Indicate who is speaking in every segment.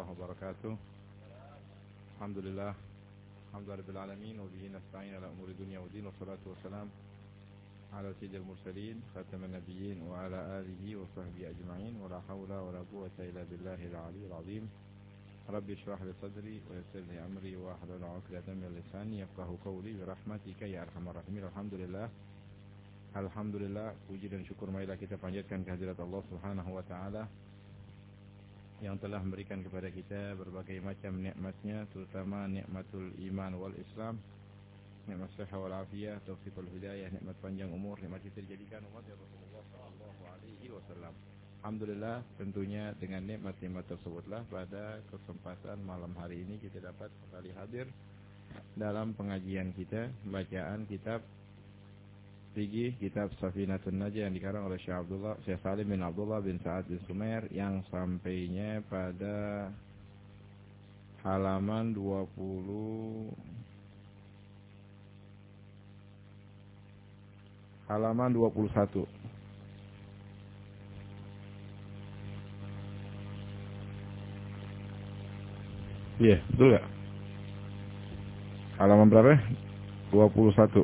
Speaker 1: warahmatullahi wabarakatuh. Alhamdulillah, alhamdulillahil alamin wa bihi nasta'in ala umuri dunya waddin wassalatu wassalamu ala sayyidil mursalin khataman nabiyyin wa ala alihi wa sahbihi ajma'in wa la haula wa la quwwata illa billahil aliyyil azim. Rabbi shrah li sadri wa yassir li amri wa hlul 'uqdatam min lisani yafqahu qawli bi rahmatika ya arhamar rahimin. Alhamdulillah, puji dan syukur marilah kita panjatkan kehadirat Allah Subhanahu wa taala yang telah memberikan kepada kita berbagai macam nikmatnya, terutama nikmatul iman wal Islam, nikmat sehat wal afiyah, taufiqul hidayah, nikmat panjang umur, nikmat kita dijadikan umat Rasulullah sallallahu alaihi wasallam. Alhamdulillah, tentunya dengan nikmat-nikmat tersebutlah pada kesempatan malam hari ini kita dapat kembali hadir dalam pengajian kita, bacaan kitab Fikih kitab Safinatun Najah yang dikarang oleh Syekh Salim bin Abdullah bin Sa'ad bin Sumair yang sampainya pada halaman 21. Iya, betul enggak? Halaman berapa? 21.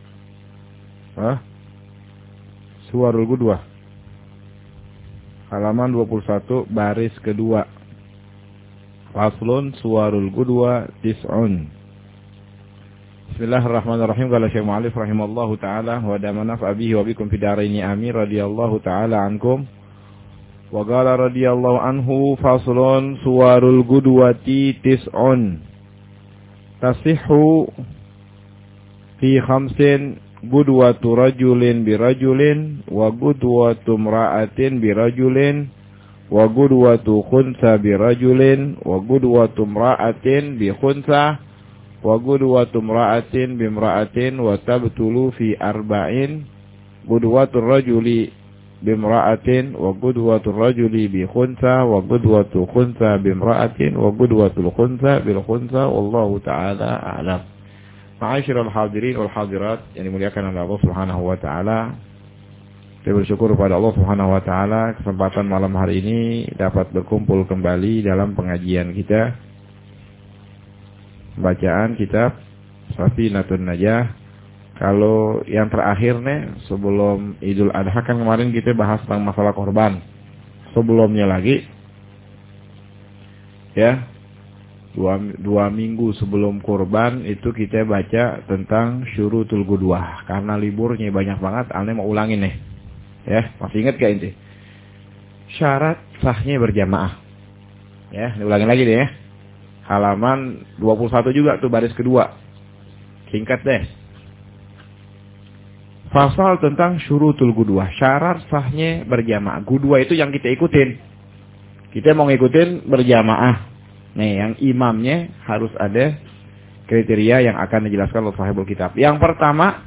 Speaker 1: Suwarul Qudwah halaman 21 baris kedua. Faslun Suwarul Qudwah tis'un. Bismillahirrahmanirrahim. Qala Syekh Mu'allif rahimallahu taala wa damana bihi wa bikum fid daraini amin radhiyallahu taala ankum. Wa qala radhiyallahu anhu faslun Suwarul Qudwati tis'un. Tasihhu fi khamsin Qudwatu rajulin birajulin wa qudwatu imra'atin birajulin wa qudwatu khunsa birajulin wa qudwatu imra'atin bi khunsa wa qudwatu imra'atin bimra'atin wa tabtulu fi arba'in qudwatu rajuli bimra'atin wa qudwatu rajuli bi khunsa wa qudwatu khunsa bimra'atin wa qudwatu khunsa bil khunsa wallahu ta'ala a'lam. Ma'asyiral hadirin wal hadirat yang dimuliakan oleh Allah Subhanahu wa taala. Saya bersyukur kepada Allah Subhanahu wa taala kesempatan malam hari ini dapat berkumpul kembali dalam pengajian kita. Bacaan kitab Safinatun Najah. Kalau yang terakhir nih sebelum Idul Adha kan kemarin kita bahas tentang masalah korban. Sebelumnya lagi ya, dua minggu sebelum kurban itu kita baca tentang syurutul qudwah. Karena liburnya banyak banget, Ane mau ulangin nih. Ya, masih ingat gak inti? Syarat sahnya berjamaah. Ya, diulangin lagi deh ya. Halaman 21 juga tuh baris kedua. Singkat deh. Pasal tentang syurutul qudwah. Syarat sahnya berjamaah. Qudwah itu yang kita ikutin. Kita mau ngikutin berjamaah. Nih, yang imamnya harus ada kriteria yang akan dijelaskan oleh sahibul kitab. Yang pertama,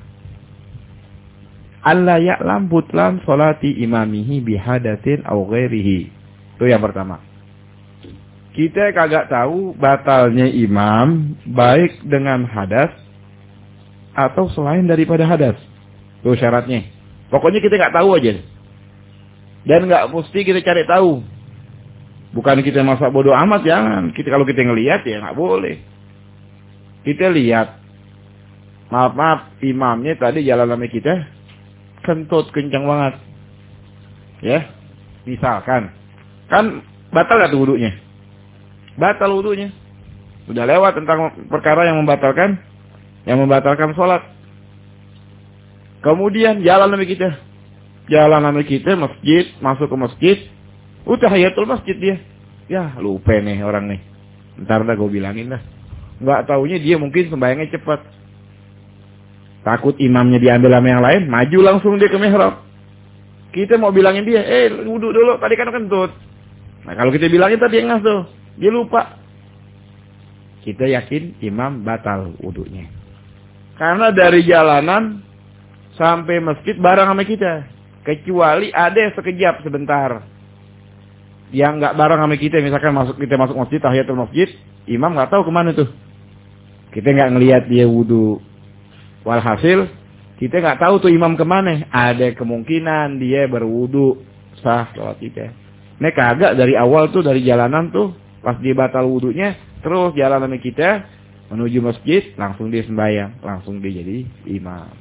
Speaker 1: alla ya'lam butlan salati imamihi bihadatin aw ghairihi. Itu yang pertama. Kita kagak tahu batalnya imam baik dengan hadas atau selain daripada hadas. Itu syaratnya. Pokoknya kita nggak tahu aja. Dan nggak mesti kita cari tahu. Bukan kita masa bodoh amat, jangan. Kalau kita ngelihat ya nggak boleh. Kita lihat, maaf imamnya tadi jalan sama kita kentut kencang banget, ya. Misalkan, kan batal nggak tuh wudunya? Batal wudunya. Udah lewat tentang perkara yang membatalkan sholat. Kemudian jalan sama kita masjid, masuk ke masjid. Tahiyatul masjid dia. Ya lupa nih orang nih. Ntar dah gue bilangin dah. Nggak taunya dia mungkin sembahyangnya cepat. Takut imamnya diambil sama yang lain. Maju langsung dia ke mihrab. Kita mau bilangin dia. Wudhu dulu. Tadi kan kentut. Nah kalau kita bilangin tadi yang ngasuh. Dia lupa. Kita yakin imam batal wudhunya. Karena dari jalanan sampai masjid bareng sama kita. Kecuali ada sekejap sebentar. Yang nggak bareng sama kita, misalkan kita masuk masjid, tahiyatul masjid, imam nggak tahu kemana tuh. Kita nggak ngelihat dia wudhu. Walhasil kita nggak tahu tuh imam kemana. Ada kemungkinan dia berwudhu sah sholat kita. Ini kagak dari awal tuh dari jalanan tuh Pas dia batal wudunya, terus jalan sama kita menuju masjid, langsung dia sembahyang, langsung dia jadi imam.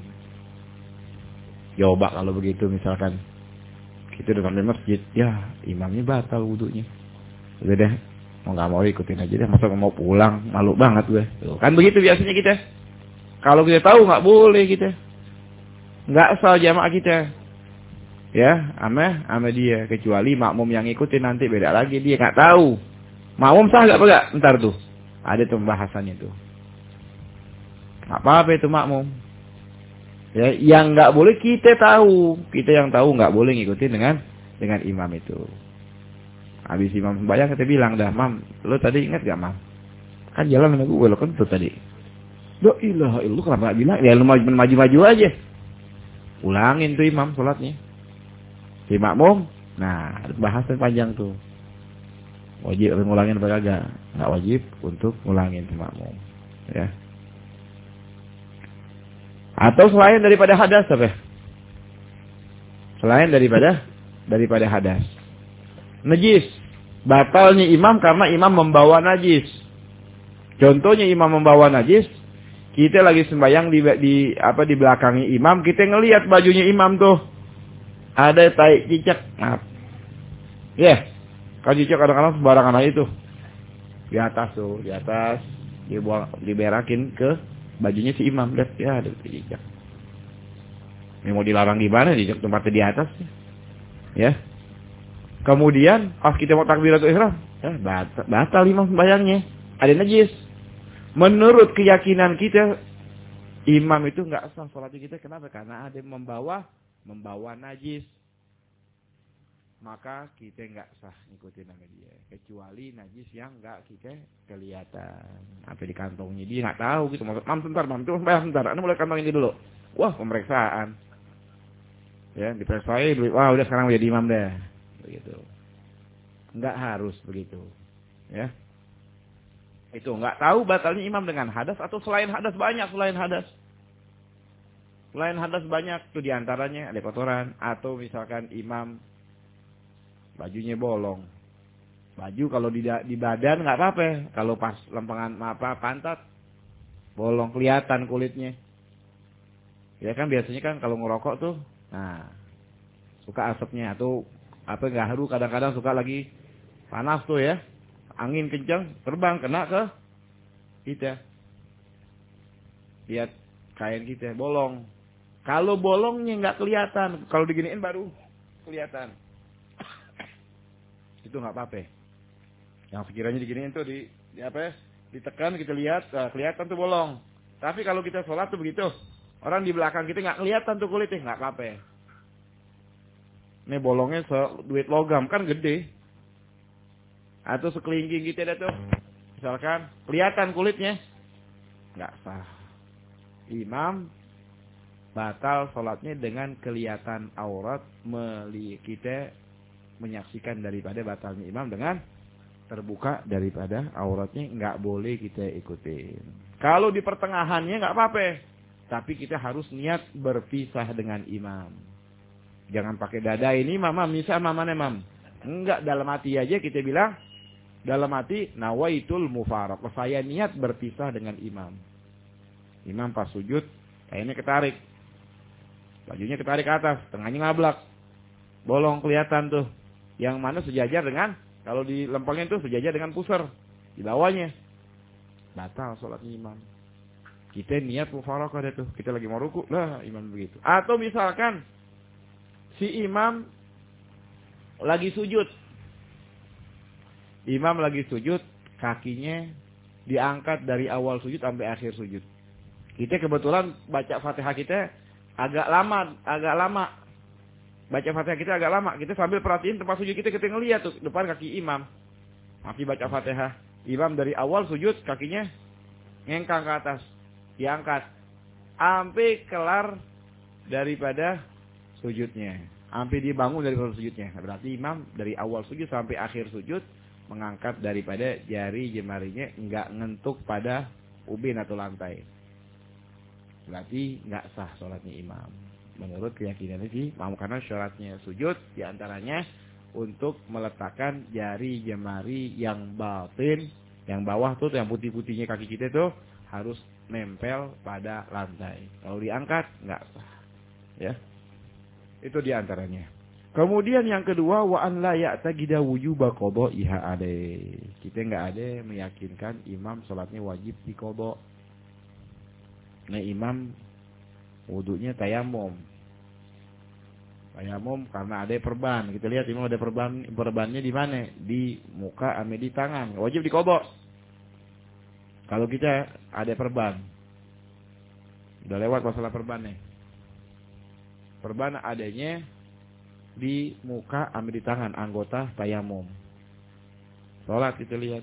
Speaker 1: Coba kalau begitu misalkan kita udah sampai masjid, ya imamnya batal wudunya. Udah deh, mau nggak mau ikutin aja deh. Masa mau pulang, malu banget gue. Tuh, kan begitu biasanya kita. Kalau kita tahu nggak boleh kita, nggak sah jamaah kita. Ya, ame dia. Kecuali makmum yang ikutin nanti beda lagi, dia nggak tahu. Makmum sah nggak enggak? Ntar tuh, ada tuh pembahasannya tuh. Nggak apa-apa itu makmum. Ya, yang nggak boleh kita tahu, kita yang tahu nggak boleh ngikutin dengan imam itu. Habis imam sembahyang kita bilang dah, mam, lo tadi ingat gak mam? Kan jalan sama gue, lo kan tuh tadi. La ilaha illallah, kenapa nggak bilang? Ya lo maju aja. Ulangin tuh imam sholatnya. Si makmum, nah bahasan panjang tuh. Wajib ngulangin apa kagak? Nggak wajib untuk ngulangin si makmum. Ya. Atau selain daripada hadas apa? Selain daripada hadas. Najis. Batalnya imam karena imam membawa najis. Contohnya imam membawa najis, kita lagi sembahyang di belakangi imam, kita ngelihat bajunya imam tuh ada tai cicak. Nah. Ya. Kan cicak kadang-kadang sembarangan aja tuh. Di atas diberakin ke bajunya si imam, lihat ya ada cicak. Ini mau dilarang gimana cicak tempatnya di atas? Ya. Kemudian pas kita mau takbiratul ihram, ya batal imam sembahyangnya. Ada najis. Menurut keyakinan kita, imam itu nggak sah sholatnya kita. Kenapa? Karena ada yang membawa najis. Maka kita nggak sah ngikutin nama dia. Kecuali najis yang nggak kita kelihatan. Sampai di kantongnya dia nggak tahu gitu. Mam sebentar, itu sebentar. Anda mulai kantong ini dulu. Wah pemeriksaan. Ya diperiksain. Wah udah sekarang jadi imam deh. Begitu. Nggak harus begitu. Ya. Itu nggak tahu batalnya imam dengan hadas atau selain hadas banyak selain hadas. Selain hadas banyak tuh diantaranya ada kotoran atau misalkan imam bajunya bolong. Baju kalau di badan nggak apa-apa. Kalau pas lempengan pantat bolong kelihatan kulitnya. Ya kan biasanya kan kalau ngerokok tuh, nah suka asapnya atau apa nggak haru kadang-kadang suka lagi panas tuh ya. Angin kencang terbang kena ke kita. Lihat kain kita bolong. Kalau bolongnya nggak kelihatan, kalau diginiin baru kelihatan. Itu nggak apa-apa. Yang sekiranya diginiin tuh di apa ya? Ditekan kita lihat, kelihatan tuh bolong. Tapi kalau kita sholat tuh begitu, orang di belakang kita nggak kelihatan tuh kulitnya, nggak apa-apa. Ini bolongnya duit logam kan gede. Atau sekelingking kita ada tuh, misalkan kelihatan kulitnya, nggak sah. Imam batal sholatnya dengan kelihatan aurat kita menyaksikan daripada batalnya imam dengan terbuka daripada auratnya nggak boleh kita ikutin. Kalau di pertengahannya nggak apa-apa, tapi kita harus niat berpisah dengan imam. Jangan pakai dada ini mama misal mamane mam. Enggak, dalam hati aja kita bilang dalam hati nawaitul mufaraq. Saya niat berpisah dengan imam. Imam pas sujud kayaknya ketarik. Bajunya ketarik ke atas, tengahnya ngablak. Bolong kelihatan tuh. Yang mana sejajar dengan, kalau di lempengnya tuh sejajar dengan pusar. Di bawahnya. Batal sholatnya imam. Kita niat mufaraqah deh tuh. Kita lagi mau ruku, lah imam begitu. Atau misalkan, si imam lagi sujud. Imam lagi sujud, kakinya diangkat dari awal sujud sampai akhir sujud. Kita kebetulan baca Fatihah kita agak lama. Baca Fatihah kita agak lama. Kita sambil perhatiin tempat sujud kita ngeliat tuh depan kaki imam. Masih baca Fatihah. Imam dari awal sujud kakinya ngengkang ke atas, diangkat sampai kelar daripada sujudnya. Sampai dia bangun dari sujudnya. Berarti imam dari awal sujud sampai akhir sujud mengangkat daripada jari jemarinya enggak ngentuk pada ubin atau lantai. Berarti enggak sah sholatnya imam. Menurut keyakinan sih, karena syaratnya sujud diantaranya untuk meletakkan jari jemari yang batin, yang bawah tuh yang putih-putihnya kaki kita tuh harus nempel pada lantai. Kalau diangkat nggak sah. Ya. Itu diantaranya. Kemudian yang kedua, wa an la ya'taqida wujuba qada'iha alaih. Kita nggak ada meyakinkan imam salatnya wajib diqadha. Nah, imam wudunya tayamum. Tayamum karena ada perban. Kita lihat imam ada perbannya di mana? Di muka sama di tangan. Wajib diqadha. Kalau kita ada perban. Udah lewat masalah perban nih. Perban adanya di muka sama di tangan, anggota tayamum. Salat kita lihat.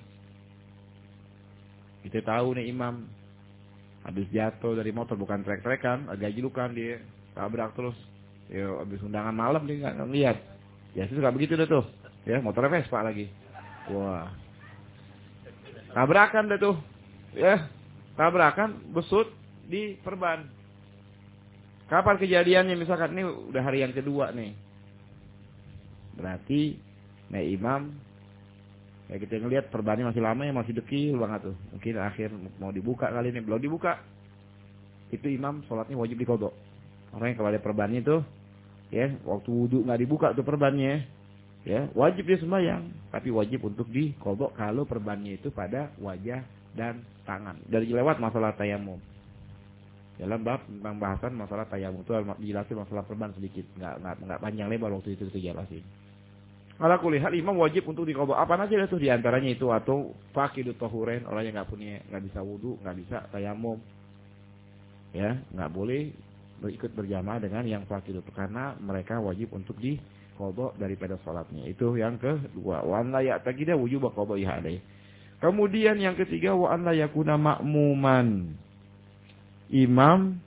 Speaker 1: Kita tahu nih imam habis jatuh dari motor, bukan trek-trekan, agak julukan dia, tabrak terus. Ya habis undangan malam dia enggak lihat. Ya suka begitu dah tuh. Ya, motor Vespa lagi. Wah. Tabrakan dah tuh. Ya, tabrakan besut di perban. Kapan kejadiannya? Misalkan ini udah hari yang kedua nih. Berarti nah imam ya kita ngelihat perbannya masih lama ya, masih dekil banget tuh. Mungkin akhir mau dibuka kali ini, belum dibuka. Itu imam sholatnya wajib diqadha. Orang yang kalau ada perbannya tuh ya, waktu wudu nggak dibuka tuh perbannya. Ya, wajib dia sembahyang, tapi wajib untuk diqadha kalau perbannya itu pada wajah dan tangan. Dari lewat masalah tayamum. Dalam bab tentang bahasan masalah tayamum itu dijelasin masalah perban sedikit, nggak panjang lebar waktu itu dijelasin. Ala kulli hal imam wajib untuk diqadha. Apa aja itu di antaranya itu, atau faqidut tahurain, orang yang nggak bisa wudu, nggak bisa tayamum. Ya, nggak boleh ikut berjamaah dengan yang faqidut karena mereka wajib untuk diqadha daripada salatnya. Itu yang kedua. Wa an la ya'taqida wujuba qada'iha alaih. Kemudian yang ketiga, wa an la yakuna ma'muman. Imam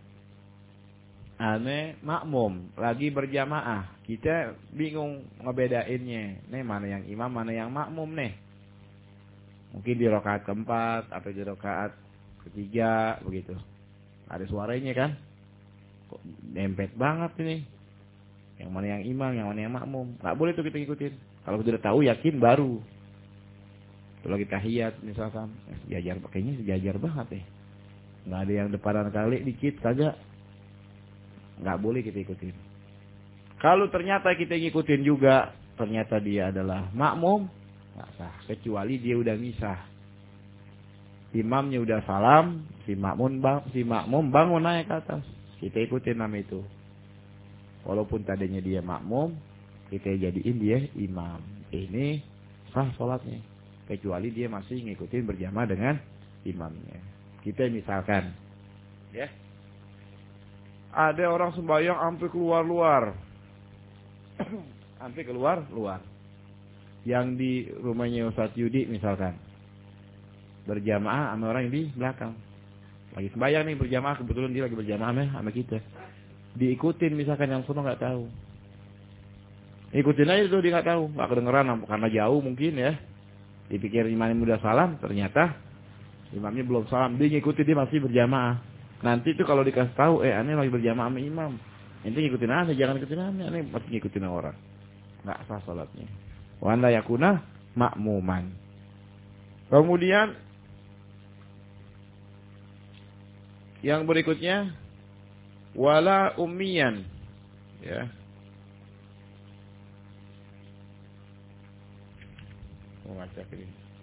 Speaker 1: makmum lagi berjamaah. Kita bingung ngebedainnya. Nih mana yang imam, mana yang makmum nih. Mungkin di rakaat keempat atau di rakaat ketiga begitu. Ada suaranya kan? Kok dempet banget ini. Yang mana yang imam, yang mana yang makmum. Nggak boleh tuh kita ikutin. Kalau sudah tahu yakin baru. Kalau kita tahiyat misalkan, sejajar, pakainya sejajar banget nih. Nggak ada yang depanan kali dikit kagak. Nggak boleh kita ikutin. Kalau ternyata kita ngikutin juga, ternyata dia adalah makmum, nggak sah. Kecuali dia udah misah. Imamnya udah salam, si makmum bangun naik ke atas. Kita ikutin nama itu. Walaupun tadinya dia makmum, kita jadiin dia imam. Ini sah sholatnya. Kecuali dia masih ngikutin berjamaah dengan imamnya. Kita misalkan, ya, ada orang sembahyang sampai keluar-luar. Sampai keluar-luar. Yang di rumahnya Ustaz Yudi misalkan. Berjamaah sama orang yang di belakang. Lagi sembahyang nih berjamaah, kebetulan dia lagi berjamaah sama kita. Diikutin misalkan yang sono nggak tahu. Ikutin aja tuh dia nggak tahu, nggak kedengeran karena jauh mungkin ya. Dipikir imamnya udah salam, ternyata imamnya belum salam. Dia ngikutin, dia masih berjamaah. Nanti tuh kalau dikasih tahu, aneh lagi berjamaah sama imam. Intinya ngikutin aneh, jangan ngikutin aneh masih ngikutin orang. Nggak sah salatnya. Wa an la yakuna ma'muman. Kemudian yang berikutnya wala ummiyan, ya. Mau ngacak ini.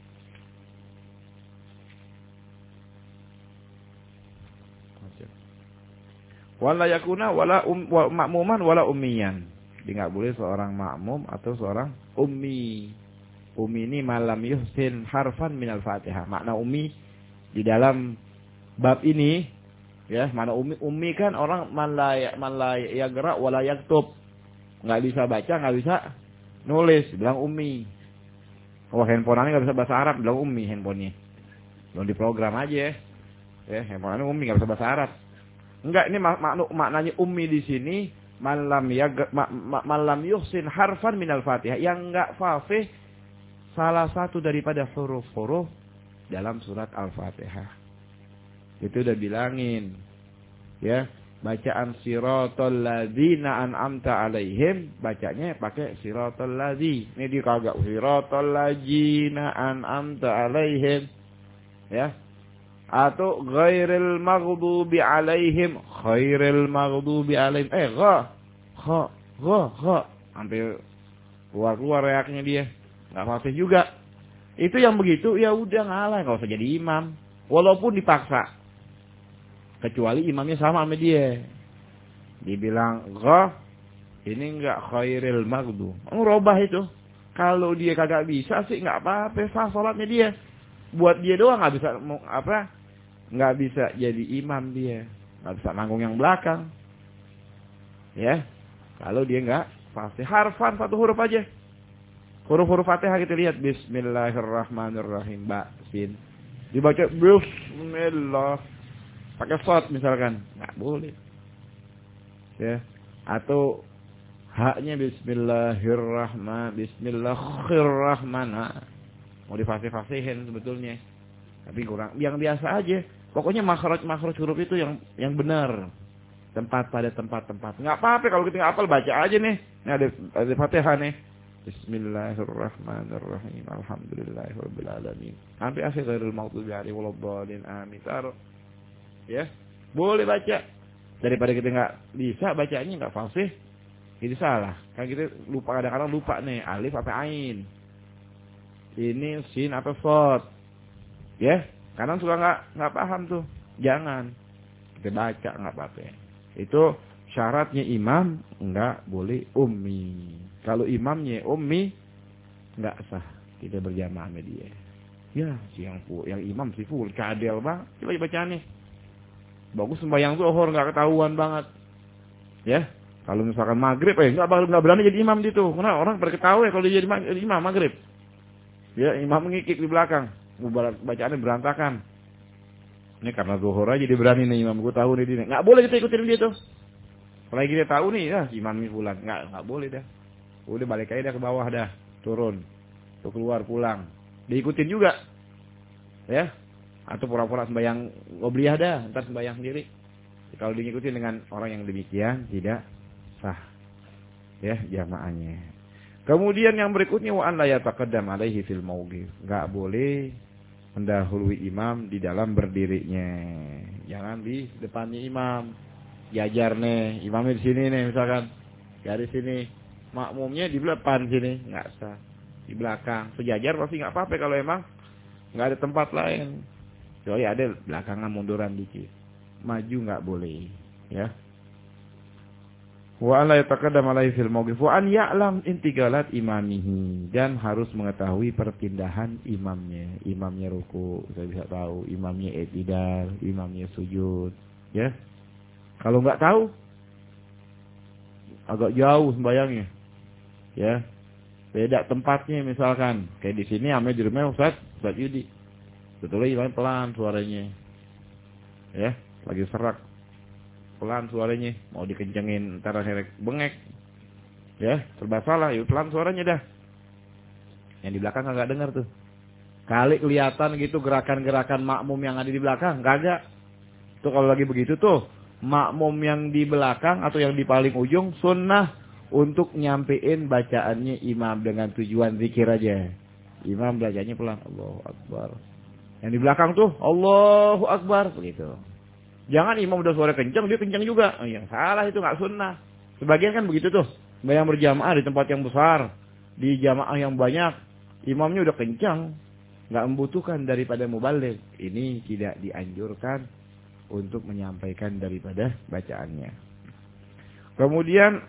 Speaker 1: Wala yakuna wala ma'muman wala ummiyan. Dia enggak boleh seorang makmum atau seorang ummi. Ummi ini malam yuhsin harfan minal Fatihah. Makna ummi di dalam bab ini, ya, mana ummi kan orang man la yagra wala yaktub. Enggak bisa baca, enggak bisa nulis, bilang ummi. Oh, handphone-nya enggak bisa bahasa Arab, bilang ummi handphonenya. Belum diprogram aja ya. Ya, handphone-nya ummi enggak bisa bahasa Arab. Enggak, ini maknanya ummi di sini malam yuhsin harfan minal Fatihah, yang enggak fasih salah satu daripada huruf-huruf dalam surat Al-Fatihah. Itu udah bilangin. Ya, bacaan siratal ladzina an'amta alaihim, bacanya pakai siratal ladzi. Ini dia kagak siratal ladzina an'amta alaihim. Ya. Atau ghairil maghdubi alaihim, khairil maghdubi alaihim. Gha. Sampai keluar reaknya dia. Enggak fasih juga. Itu yang begitu ya udah ngalah, enggak usah jadi imam. Walaupun dipaksa. Kecuali imamnya sama dia. Dibilang gha, ini enggak khairil maghdub. Ngerubah itu. Kalau dia kagak bisa sih enggak apa-apa, sah salatnya dia. Buat dia doang enggak bisa enggak bisa jadi imam dia. Enggak bisa nanggung yang belakang. Ya. Kalau dia enggak pasti harfan satu huruf aja. Huruf-huruf Fatihah kita lihat bismillahirrahmanirrahim, ba, sin. Dibaca bismillah. Pakai shot misalkan, enggak boleh. Ya. Atau haknya bismillahirrahman. Mau difasih-fasihin sebetulnya. Tapi kurang. Yang biasa aja. Pokoknya makhraj huruf itu yang benar. Tempat pada tempat-tempat. Enggak apa-apa kalau kita enggak hafal, baca aja nih. Ini ada Fatihah nih. Bismillahirrahmanirrahim. Alhamdulillahirabbil alamin. Sampai akhir ghairil maghdubi alaihim waladdallin. Amin. Taruh. Ya. Boleh baca. Daripada kita enggak bisa bacanya enggak fasih, jadi salah. Kan kita lupa, kadang-kadang lupa nih alif apa ain. Ini sin apa shad. Ya. Kadang suka enggak paham tuh. Jangan. Kita baca enggak apa-apa. Itu syaratnya imam enggak boleh ummi. Kalau imamnya ummi enggak sah kita berjamaah sama dia. Ya, yang imam si full cadel bang. Coba bacaannya. Bagus sembahyang zuhur enggak ketahuan banget. Ya. Kalau misalkan maghrib enggak berani jadi imam gitu. Karena orang pada ketahui kalau dia jadi imam maghrib. Ya, imam ngikik di belakang. Bacaannya berantakan. Ini karena zuhur aja dia berani nih imam, gue tahu nih dia. Enggak boleh kita ikutin dia tuh. Apalagi kita tahu nih ya imam ini fulan. Enggak boleh dah. Udah balik aja dah ke bawah dah, turun. Tuh keluar pulang. Diikutin juga. Ya. Atau pura-pura sembahyang ngobliyah dah, entar sembahyang sendiri. Kalau diikutin dengan orang yang demikian tidak sah. Ya, jamaahnya. Kemudian yang berikutnya wa an la yataqaddam alaihi fil mawqif. Enggak boleh mendahului imam di dalam berdirinya. Jangan di depannya imam. Jajar nih, imamnya di sini nih misalkan. Dari sini. Makmumnya di depan sini, enggak sah. Di belakang. Sejajar pasti enggak apa-apa kalau emang enggak ada tempat lain. Kecuali ada belakangan munduran dikit. Maju enggak boleh, ya. Wa la yataqaddam alaihi fil mawqif wa an ya'lam intiqalat imamihi, dan harus mengetahui perpindahan imamnya. Imamnya ruku, saya bisa tahu, imamnya i'tidal, imamnya sujud, ya. Kalau enggak tahu agak jauh sembayangnya. Ya. Beda tempatnya misalkan, kayak di sini ame di rumah Ustaz Yudi. Betulnya imam pelan suaranya. Ya, lagi serak. Pelan suaranya, mau dikencengin entar herek bengek. Ya, serba salah, yuk pelan suaranya dah. Yang di belakang enggak dengar tuh. Kali kelihatan gitu gerakan-gerakan makmum yang ada di belakang, kagak. Tuh kalau lagi begitu tuh, makmum yang di belakang atau yang di paling ujung sunnah untuk nyampein bacaannya imam dengan tujuan zikir aja. Imam bacanya pelan, Allahu Akbar. Yang di belakang tuh Allahu Akbar begitu. Jangan imam udah suara kencang dia kencang juga. Yang salah itu enggak sunnah. Sebagian kan begitu tuh. Bayang berjamaah di tempat yang besar, di jamaah yang banyak, imamnya udah kencang, enggak membutuhkan daripada mubaligh. Ini tidak dianjurkan untuk menyampaikan daripada bacaannya. Kemudian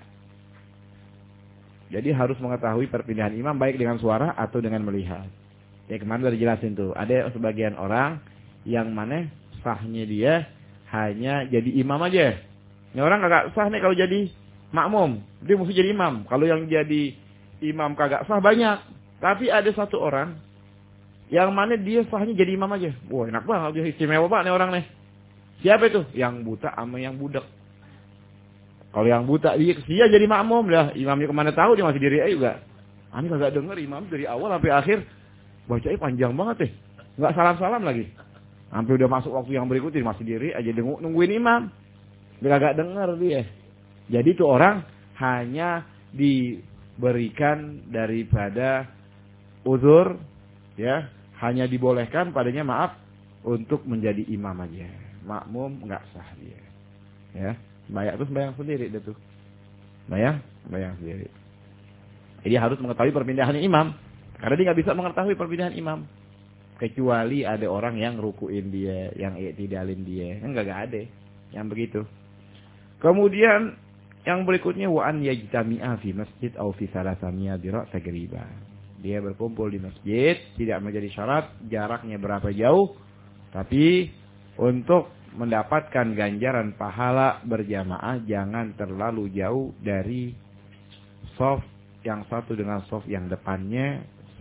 Speaker 1: jadi harus mengetahui perpindahan imam baik dengan suara atau dengan melihat. Ya kemarin udah dijelasin tuh. Ada sebagian orang yang mana sahnya dia hanya jadi imam aja. Ini orang kagak sah nih kalau jadi makmum. Dia mesti jadi imam. Kalau yang jadi imam kagak sah banyak. Tapi ada satu orang yang mana dia sahnya jadi imam aja. Wah enak banget, dia istimewa banget nih orang nih. Siapa itu? Yang buta sama yang budak. Kalau yang buta dia jadi makmum dah. Imamnya kemana tahu dia masih diri juga. Ani kagak denger imam dari awal sampai akhir. Bacanya panjang banget deh. Enggak salam-salam lagi. Sampai udah masuk waktu yang berikutnya masih diri aja nungguin imam. Gak dengar dia. Jadi itu orang hanya diberikan daripada uzur, ya, hanya dibolehkan padanya maaf untuk menjadi imam aja. Makmum nggak sah dia. Ya, bayang sendiri dia tuh. Bayang sendiri. Jadi harus mengetahui perpindahan imam. Karena dia nggak bisa mengetahui perpindahan imam. Kecuali ada orang yang rukuin dia, yang i'tidalin dia. Enggak ada yang begitu. Kemudian yang berikutnya wa an yajtami'a fi masjid aw fi salasamiya dira' tagriban. Dia berkumpul di masjid, tidak menjadi syarat jaraknya berapa jauh, tapi untuk mendapatkan ganjaran pahala berjamaah jangan terlalu jauh dari shaf yang satu dengan shaf yang depannya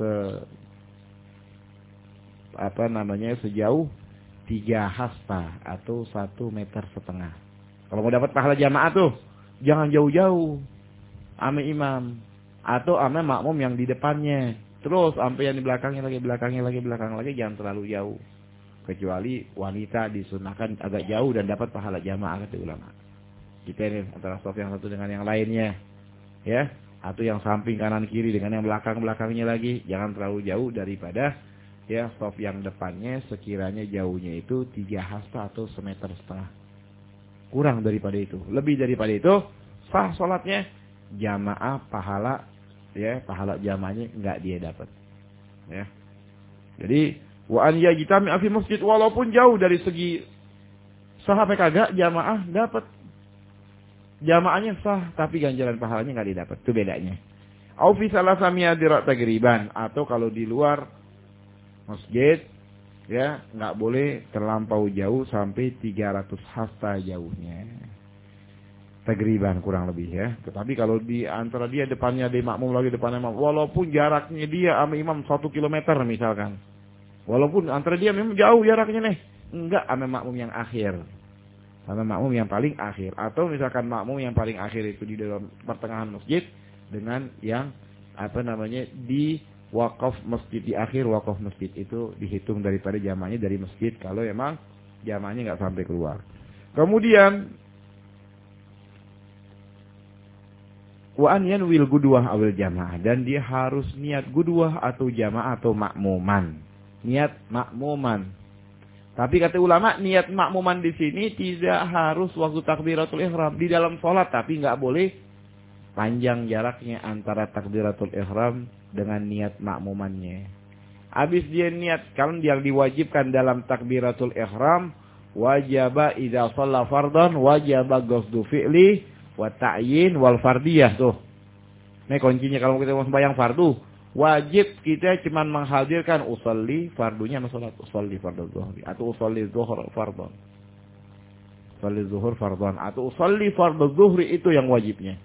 Speaker 1: sejauh 3 hasta atau 1,5 meter. Kalau mau dapat pahala jamaah tuh, jangan jauh-jauh ame imam atau ame makmum yang di depannya. Terus sampai yang di belakangnya lagi, jangan terlalu jauh. Kecuali wanita disunahkan agak jauh dan dapat pahala jamaah kata ulama. Kita ini antara shaf yang satu dengan yang lainnya, ya, atau yang samping kanan kiri dengan yang belakangnya lagi, jangan terlalu jauh daripada ya shaf yang depannya sekiranya jauhnya itu 3 hasta atau 1,5 meter. Kurang daripada itu, lebih daripada itu sah salatnya, jamaah pahala, ya, pahala jamaahnya enggak dia dapat. Ya. Jadi wa an yajtami fi masjid, walaupun jauh dari segi sah apa kagak, jamaah dapat. Jamaahnya sah tapi ganjaran pahalanya enggak didapat. Itu bedanya. Au fi salasamiya dira' tagriban, atau kalau di luar masjid, ya, nggak boleh terlampau jauh sampai 300 hasta jauhnya. Tagriban kurang lebih, ya. Tetapi kalau di antara dia depannya ada makmum lagi depannya makmum, walaupun jaraknya dia sama imam 1 kilometer misalkan. Walaupun antara dia memang jauh jaraknya nih, enggak sama makmum yang akhir. Sama makmum yang paling akhir, atau misalkan makmum yang paling akhir itu di dalam pertengahan masjid dengan yang di wakaf masjid di akhir wakaf masjid, itu dihitung daripada jamaahnya dari masjid kalau emang jamaahnya nggak sampai keluar. Kemudian wa an yanwil gudwah awil jamaah, dan dia harus niat gudwah atau jamaah atau makmuman. Niat makmuman. Tapi kata ulama niat makmuman di sini tidak harus waktu takbiratul ihram, di dalam sholat, tapi nggak boleh panjang jaraknya antara takbiratul ihram dengan niat makmumannya. Habis dia niat, kalau yang diwajibkan dalam takbiratul ihram, wajaba idza shalla fardhan wajaba qasdu fi'li wa ta'yin wal fardiyah tuh. Ini kuncinya kalau kita mau sembahyang fardu, wajib kita cuma menghadirkan usolli fardunya salat, usolli fardhu zuhri atau usolli zuhur fardhan. Usolli zuhur fardhan atau usolli fardhu zuhri, itu yang wajibnya.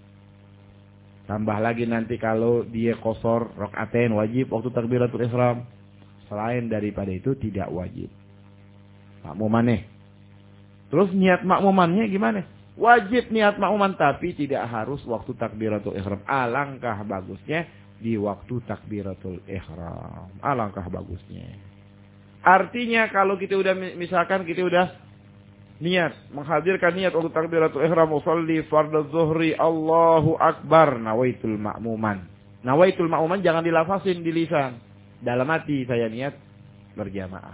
Speaker 1: Tambah lagi nanti kalau dia qasar rakaatain wajib waktu takbiratul ihram. Selain daripada itu tidak wajib. Makmumannya. Terus niat makmumannya gimana? Wajib niat makmuman tapi tidak harus waktu takbiratul ihram. Alangkah bagusnya di waktu takbiratul ihram. Alangkah bagusnya. Artinya kalau kita udah misalkan kita udah niat, menghadirkan niat untuk takbiratul ihram, usolli fardhu zuhri, Allahu akbar, nawaitul ma'muman. Nawaitul ma'muman jangan dilafasin di lisan. Dalam hati saya niat berjamaah.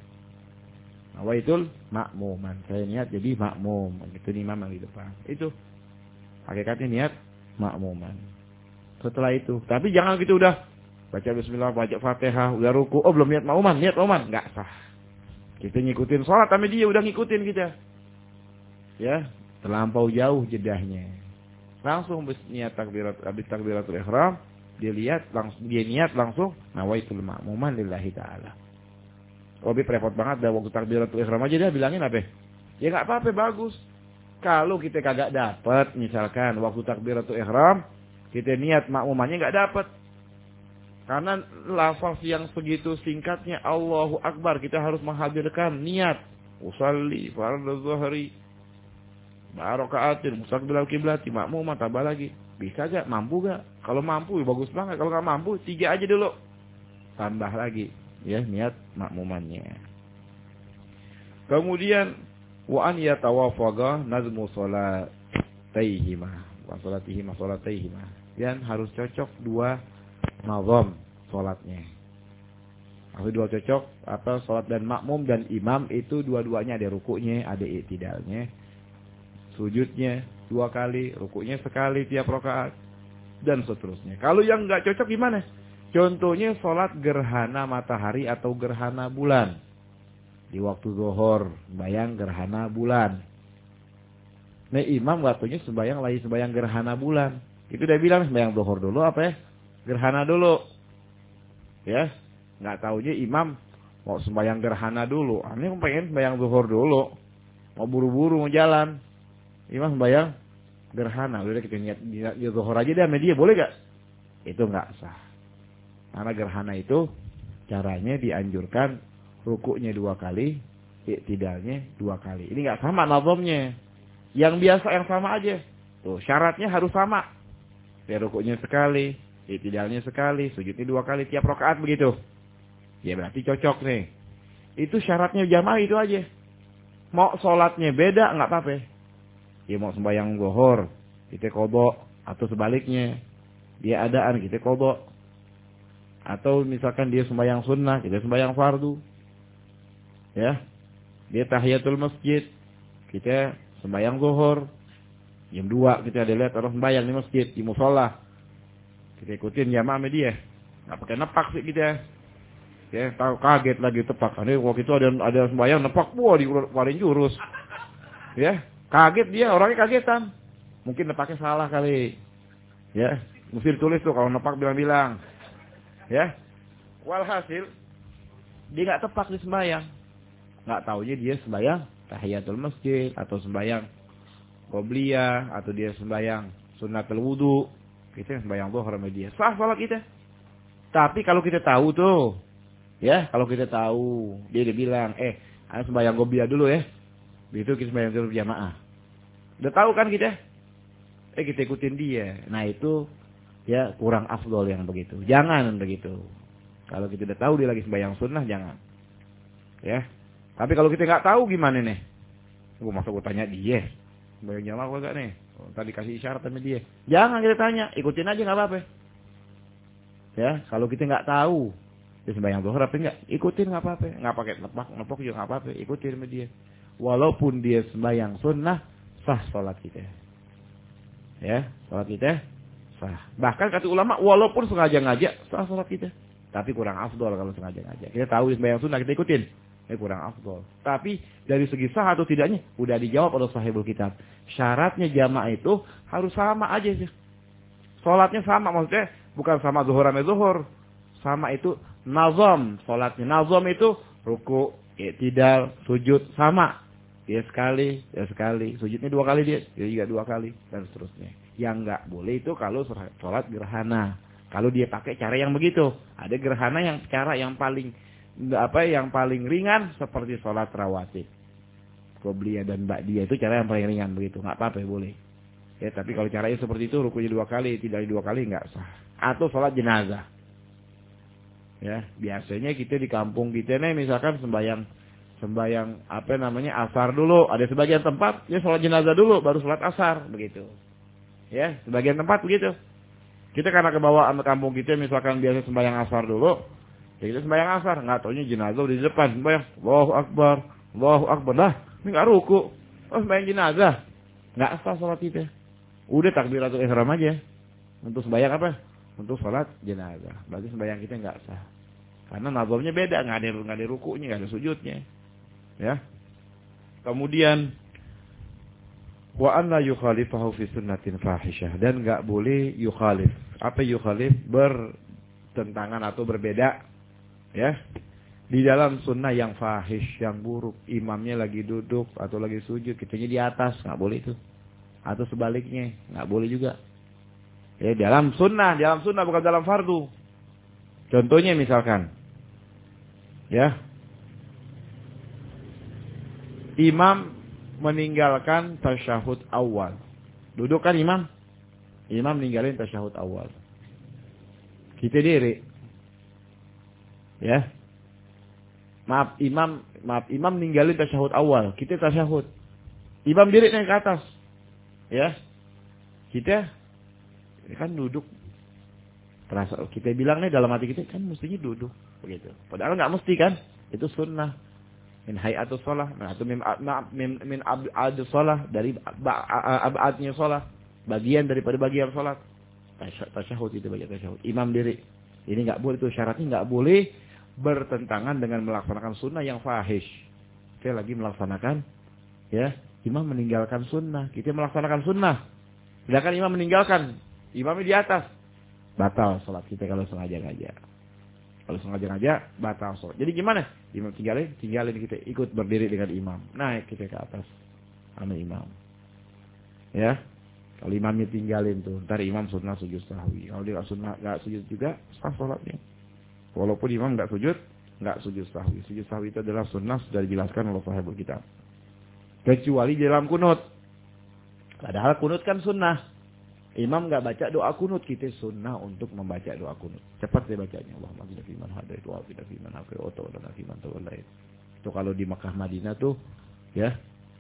Speaker 1: Nawaitul ma'muman, saya niat jadi makmum. Itu imam yang di depan. Itu hakikatnya niat makmuman. Setelah itu, tapi jangan gitu udah baca bismillah, baca Fatihah, udah ruku, oh belum niat makmuman, enggak sah. Kita ngikutin sholat, tapi dia udah ngikutin kita. Ya, terlampau jauh jedahnya. Langsung niat takbiratul ihram, dia niat langsung nawaitul ma'muman lillahi ta'ala. Lebih repot banget dah waktu takbiratul ihram aja dia bilangin apa? Ya enggak apa-apa, bagus. Kalau kita kagak dapat misalkan waktu takbiratul ihram, kita niat makmumannya enggak dapat. Karena lafaz yang segitu singkatnya Allahu Akbar, kita harus menghadirkan niat. Usalli fardhu zuhri barakaatin mustaqbilal qiblati makmuman, tambah lagi. Bisa gak? Mampu gak? Kalau mampu ya bagus banget. Kalau gak mampu 3 aja dulu. Tambah lagi ya niat makmumannya. Kemudian Wa an yatawafaqa nazmu salataihima wa salatihima. Dan harus cocok dua nazam salatnya. Harus dua cocok atau salat dan makmum dan imam itu dua-duanya ada rukuknya, ada i'tidalnya, sujudnya 2 kali, rukuknya sekali tiap rakaat dan seterusnya. Kalau yang enggak cocok gimana? Contohnya salat gerhana matahari atau gerhana bulan. Di waktu zuhur sembahyang gerhana bulan. Nah, imam waktunya sembahyang lagi sembahyang gerhana bulan. Itu dia bilang sembahyang zuhur dulu apa ya? Gerhana dulu. Ya. Enggak taunya imam mau sembahyang gerhana dulu. Ini pengen sembahyang zuhur dulu. Mau buru-buru mau jalan. Imam sembahyang gerhana. Udah kita niat zuhur aja deh sama dia, boleh gak? Itu enggak sah. Karena gerhana itu caranya dianjurkan rukuknya 2 kali, i'tidalnya 2 kali. Ini enggak sama nazamnya. Yang biasa yang sama aja. Tuh, syaratnya harus sama. Ya, rukuknya sekali, i'tidalnya sekali, sujudnya 2 kali tiap rakaat begitu. Ya berarti cocok nih. Itu syaratnya jamaah itu aja. Mau sholatnya beda enggak apa-apa. Ya mau sembahyang zuhur, kita qadha, atau sebaliknya. Dia adaan, kita qadha. Atau misalkan dia sembahyang sunnah, kita sembahyang fardu. Ya. Dia tahiyatul masjid, kita sembahyang zuhur. Jam 2 kita ada lihat orang sembahyang di masjid, di mushola. Kita ikutin jamaah sama dia. Enggak pakai nepak sih kita. Ya, tahu kaget lagi tepak. Ini waktu itu ada sembahyang nepak, wah dikeluarin jurus. Ya, kaget dia, orangnya kagetan. Mungkin nepaknya salah kali. Ya, mesti ditulis tuh kalau nepak bilang-bilang. Ya. Walhasil dia enggak tepak di sembahyang. Enggak taunya dia sembahyang tahiyatul masjid atau sembahyang qobliyah atau dia sembahyang sunnatul wudu. Kita sembahyang zuhur sama dia. Sah salat kita. Tapi kalau kita tahu tuh, ya, kalau kita tahu dia bilang, ayo sembahyang qobliyah dulu ya. Begitu kita sembahyang berjamaah. Udah tahu kan kita? Kita ikutin dia. Nah, itu ya kurang afdol yang begitu. Jangan begitu. Kalau kita udah tahu dia lagi sembahyang sunnah, jangan. Ya. Tapi kalau kita nggak tahu gimana nih? Masa gue tanya dia. Sembahyang jamaah enggak nih? Tadi kasih isyarat sama dia. Jangan kita tanya, ikutin aja nggak apa-apa. Ya, kalau kita nggak tahu dia sembahyang zuhur apa enggak, ikutin nggak apa-apa. Nggak pakai nepok juga nggak apa-apa. Ikutin sama dia. Walaupun dia sembahyang sunnah, sah salat kita. Ya, salat kita sah. Bahkan kata ulama, walaupun sengaja ngajak, sah salat kita. Tapi kurang afdol kalau sengaja ngajak. Kita tahu sembahyang sunnah, kita ikutin. Kurang afdol. Tapi dari segi sah atau tidaknya, udah dijawab oleh sahibul kitab. Syaratnya jamaah itu harus sama aja sih. Salatnya sama, maksudnya bukan sama zuhur sama zuhur. Sama itu nazam salatnya. Nazam itu ruku, i'tidal, sujud sama. Dia sekali, sujudnya 2 kali dia juga 2 kali dan seterusnya. Yang enggak boleh itu kalau salat gerhana. Kalau dia pakai cara yang begitu, ada gerhana yang cara yang paling ringan seperti salat rawatib. Qobliyah dan ba'diyah itu cara yang paling ringan begitu, enggak apa-apa boleh. Ya, tapi kalau caranya seperti itu rukunya 2 kali, tidak 2 kali enggak sah. Atau salat jenazah. Ya, biasanya kita di kampung kita nih misalkan sembahyang asar dulu, ada sebagian tempat ya salat jenazah dulu baru salat asar begitu. Ya, sebagian tempat begitu. Kita karena kebawa sama kampung kita misalkan biasa sembahyang asar dulu, ya kita sembahyang asar, enggak taunya jenazah di depan sembahyang. Allahu Akbar. Lah, ini enggak ruku. Oh, sembahyang jenazah. Enggak sah salat kita. Udah takbiratul ihram aja. Untuk sembahyang apa? Untuk salat jenazah. Berarti sembahyang kita enggak sah. Karena nazarnya beda, enggak ada rukunya, enggak ada sujudnya. Ya. Kemudian wa an la yukhalifahu fi sunnatin fahisyah, dan enggak boleh yukhalif. Apa yukhalif? Bertentangan atau berbeda, ya, di dalam sunnah yang fahish, yang buruk. Imamnya lagi duduk atau lagi sujud, kitanya di atas, enggak boleh itu. Atau sebaliknya, enggak boleh juga. Ya, dalam sunnah bukan dalam fardu. Contohnya misalkan, ya, imam meninggalkan tasyahud awal. Duduk kan imam? Imam ninggalin tasyahud awal. Kita diri. Ya. Maaf imam ninggalin tasyahud awal. Kita tasyahud. Imam diri naik ke atas. Ya. Kita kan duduk. Terasa kita bilang nih dalam hati kita kan mestinya duduk begitu. Padahal nggak mesti kan? Itu sunnah. Min hayatus shalah atau min abad shalah dari abadnya shalah. Bagian daripada bagian salat. Tasyahud itu bagian tasyahud. Imam diri. Ini nggak boleh, itu syaratnya nggak boleh bertentangan dengan melaksanakan sunnah yang fahish. Kita lagi melaksanakan, ya, imam meninggalkan sunnah. Kita melaksanakan sunnah. Sedangkan imam meninggalkan, imamnya di atas. Batal salat kita kalau sengaja-ngaja. Kalau sengaja-ngaja, batal salat. Jadi gimana? Imam tinggalin kita ikut berdiri dengan imam. Naik kita ke atas sama imam. Ya. Kalau imamnya tinggalin tuh, ntar imam sunnah sujud sahwi. Kalau dia nggak sujud juga, sah salatnya. Walaupun imam nggak sujud sahwi. Sujud sahwi itu adalah sunnah, sudah dijelaskan oleh Sahibul Kitab. Kecuali di dalam kunut. Padahal kunut kan sunnah. Imam nggak baca doa kunut, kita sunnah untuk membaca doa kunut. Cepat dia bacanya. Allahumma hdina fiman hadait wa afina fiman afiyat wa tawallana fiman tawallait. Itu kalau di Makkah Madinah tuh, ya.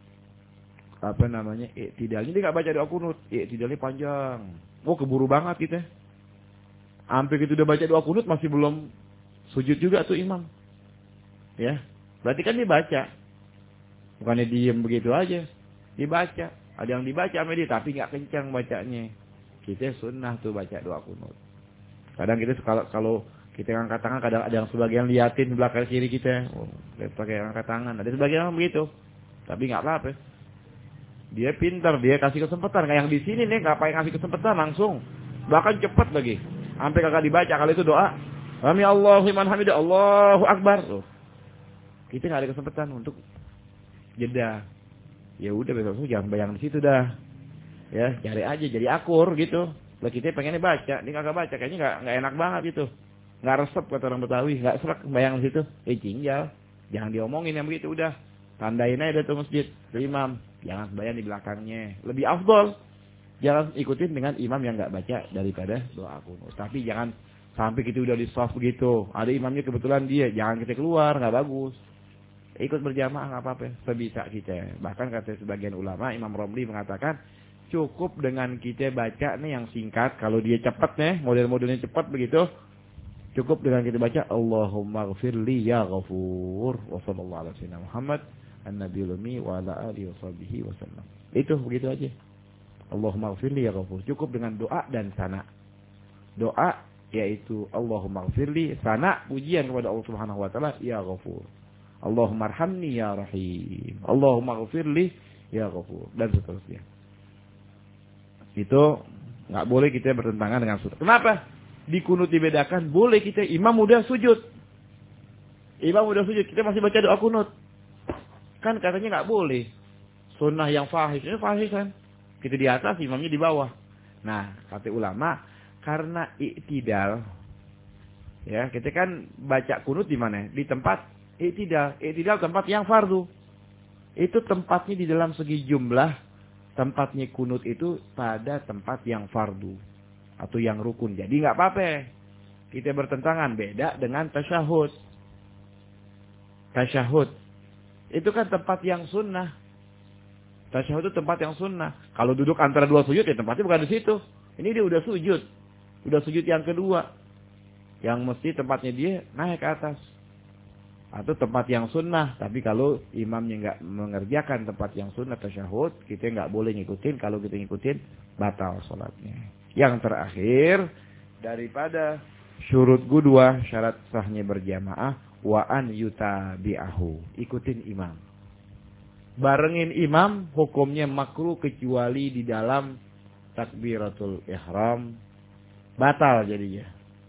Speaker 1: Apa namanya, iktidalnya dia nggak baca doa kunut, iktidalnya panjang. Oh, keburu banget kita. Sampai kita udah baca doa kunut masih belum sujud juga tuh imam. Ya, berarti kan dibaca. Bukannya diem begitu aja, dibaca. Ada yang dibaca sama dia, tapi nggak kencang bacanya. Kita sunnah tuh baca doa kunut. Kadang kita kalau kita angkat tangan, kadang ada yang sebagian liatin belakang kiri kita, pakai angkat tangan. Ada sebagian orang begitu, tapi nggak apa-apa. Dia pintar, dia kasih kesempatan. Kayak yang di sini nih, ngapain kasih kesempatan langsung. Bahkan cepat lagi. Sampai kagak dibaca. Kalau itu doa, Sami Allahu liman hamidah, Allahu Akbar. Loh. Kita nggak ada kesempatan untuk jeda. Ya udah besok jangan bayang di situ dah. Ya, cari aja jadi akur gitu. Lah kita pengennya baca, ini kagak baca, kayaknya nggak enak banget gitu. Nggak resep kata orang Betawi, nggak serak bayang di situ. Tinggal. Jangan diomongin yang begitu udah. Tandain aja tuh masjid, ke imam. Jangan bayang di belakangnya. Lebih afdol. Jangan ikutin dengan imam yang nggak baca daripada doa kunut. Tapi jangan sampai kita udah di shaf begitu. Ada imamnya kebetulan dia, jangan kita keluar, nggak bagus. Ikut berjamaah nggak apa-apa, sebisa kita. Bahkan kata sebagian ulama, Imam Romli mengatakan cukup dengan kita baca nih yang singkat. Kalau dia cepat nih, model-modelnya cepat begitu, cukup dengan kita baca Allahumma ghfirli ya ghafur wa sallallahu ala sayyidina Muhammad an-nabiyul ummi wa ala alihi washabihi wasallam. Itu begitu aja. Allahumma ghfirli ya ghafur. Cukup dengan doa dan sana. Doa yaitu Allahumma ghfirli, sana pujian kepada Allah Subhanahu wa taala, ya ghafur. Allahumma arhamni ya rahim. Allahumma ghfirli ya ghafur, dan seterusnya. Itu enggak boleh kita bertentangan dengan sunnah. Kenapa? Di kunut dibedakan, boleh kita imam udah sujud. Imam udah sujud, kita masih baca doa kunut. Kan katanya enggak boleh. Sunnah yang fahish, ini fahish kan? Kita di atas, imamnya di bawah. Nah, kata ulama, karena iktidal, ya, kita kan baca kunut di mana? Di tempat iktidal. Iktidal tempat yang fardu. Itu tempatnya di dalam segi jumlah, tempatnya kunut itu pada tempat yang fardu atau yang rukun. Jadi nggak apa-apa. Kita bertentangan, beda dengan tasyahud. Tasyahud itu kan tempat yang sunnah. Tasyahud itu tempat yang sunnah. Kalau duduk antara dua sujud, ya tempatnya bukan di situ. Ini dia udah sujud. Udah sujud yang kedua. Yang mesti tempatnya dia naik ke atas. Atau tempat yang sunnah. Tapi kalau imamnya nggak mengerjakan tempat yang sunnah tasyahud, kita nggak boleh ngikutin. Kalau kita ngikutin, batal sholatnya. Yang terakhir, daripada syurut gudwa, syarat sahnya berjamaah, wa an yutabi'ahu. Ikutin imam. Barengin imam, hukumnya makruh kecuali di dalam takbiratul ihram. Batal jadinya.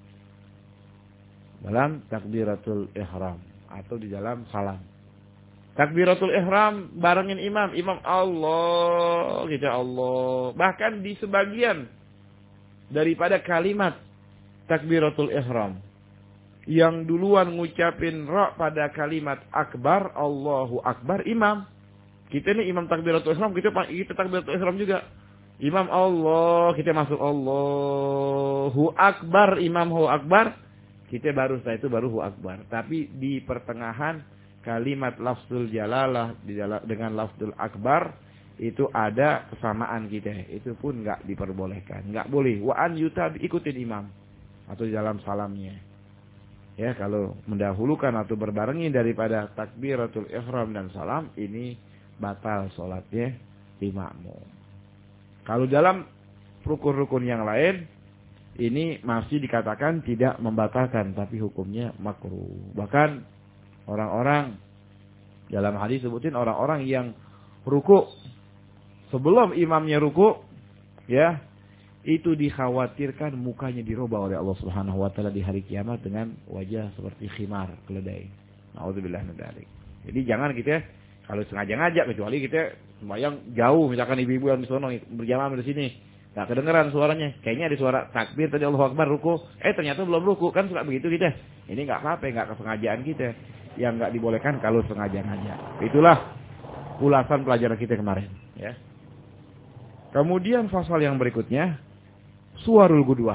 Speaker 1: Dalam takbiratul ihram. Atau di dalam salam. Takbiratul ihram barengin imam. Imam Allah, kita Allah. Bahkan di sebagian daripada kalimat takbiratul ihram, yang duluan ngucapin ra pada kalimat akbar, Allahu akbar, imam. Kita ini imam takbiratul ihram, kita takbiratul ihram juga. Imam Allah, kita masuk Allahu akbar, imam hu akbar. Kita baru setelah itu baru hu akbar. Tapi di pertengahan kalimat lafzul jalalah dengan lafzul akbar itu ada kesamaan kita, itu pun nggak diperbolehkan, nggak boleh. Wa an yutab, ikutin imam atau di dalam salamnya. Ya, kalau mendahulukan atau berbarengi daripada takbiratul ihram dan salam, ini batal sholatnya makmum. Kalau dalam rukun-rukun yang lain, ini masih dikatakan tidak membatalkan, tapi hukumnya makruh. Bahkan orang-orang dalam hadis sebutin orang-orang yang ruku sebelum imamnya ruku, ya, itu dikhawatirkan mukanya dirubah oleh Allah Subhanahu wa taala di hari kiamat dengan wajah seperti khimar, keledai. Nauzubillah min dzalik. Jadi jangan kita kalau sengaja ngajak, kecuali kita sembahyang jauh, misalkan ibu-ibu yang di sono berjamaah di sini, enggak kedengeran suaranya. Kayaknya ada suara takbir tadi Allahu Akbar ruku, ternyata belum ruku, kan suka begitu kita. Ini enggak apa-apa, enggak kesengajaan kita. Yang enggak dibolehkan kalau sengaja ngajak. Itulah ulasan pelajaran kita kemarin, ya. Kemudian pasal yang berikutnya, suwarul qudwah.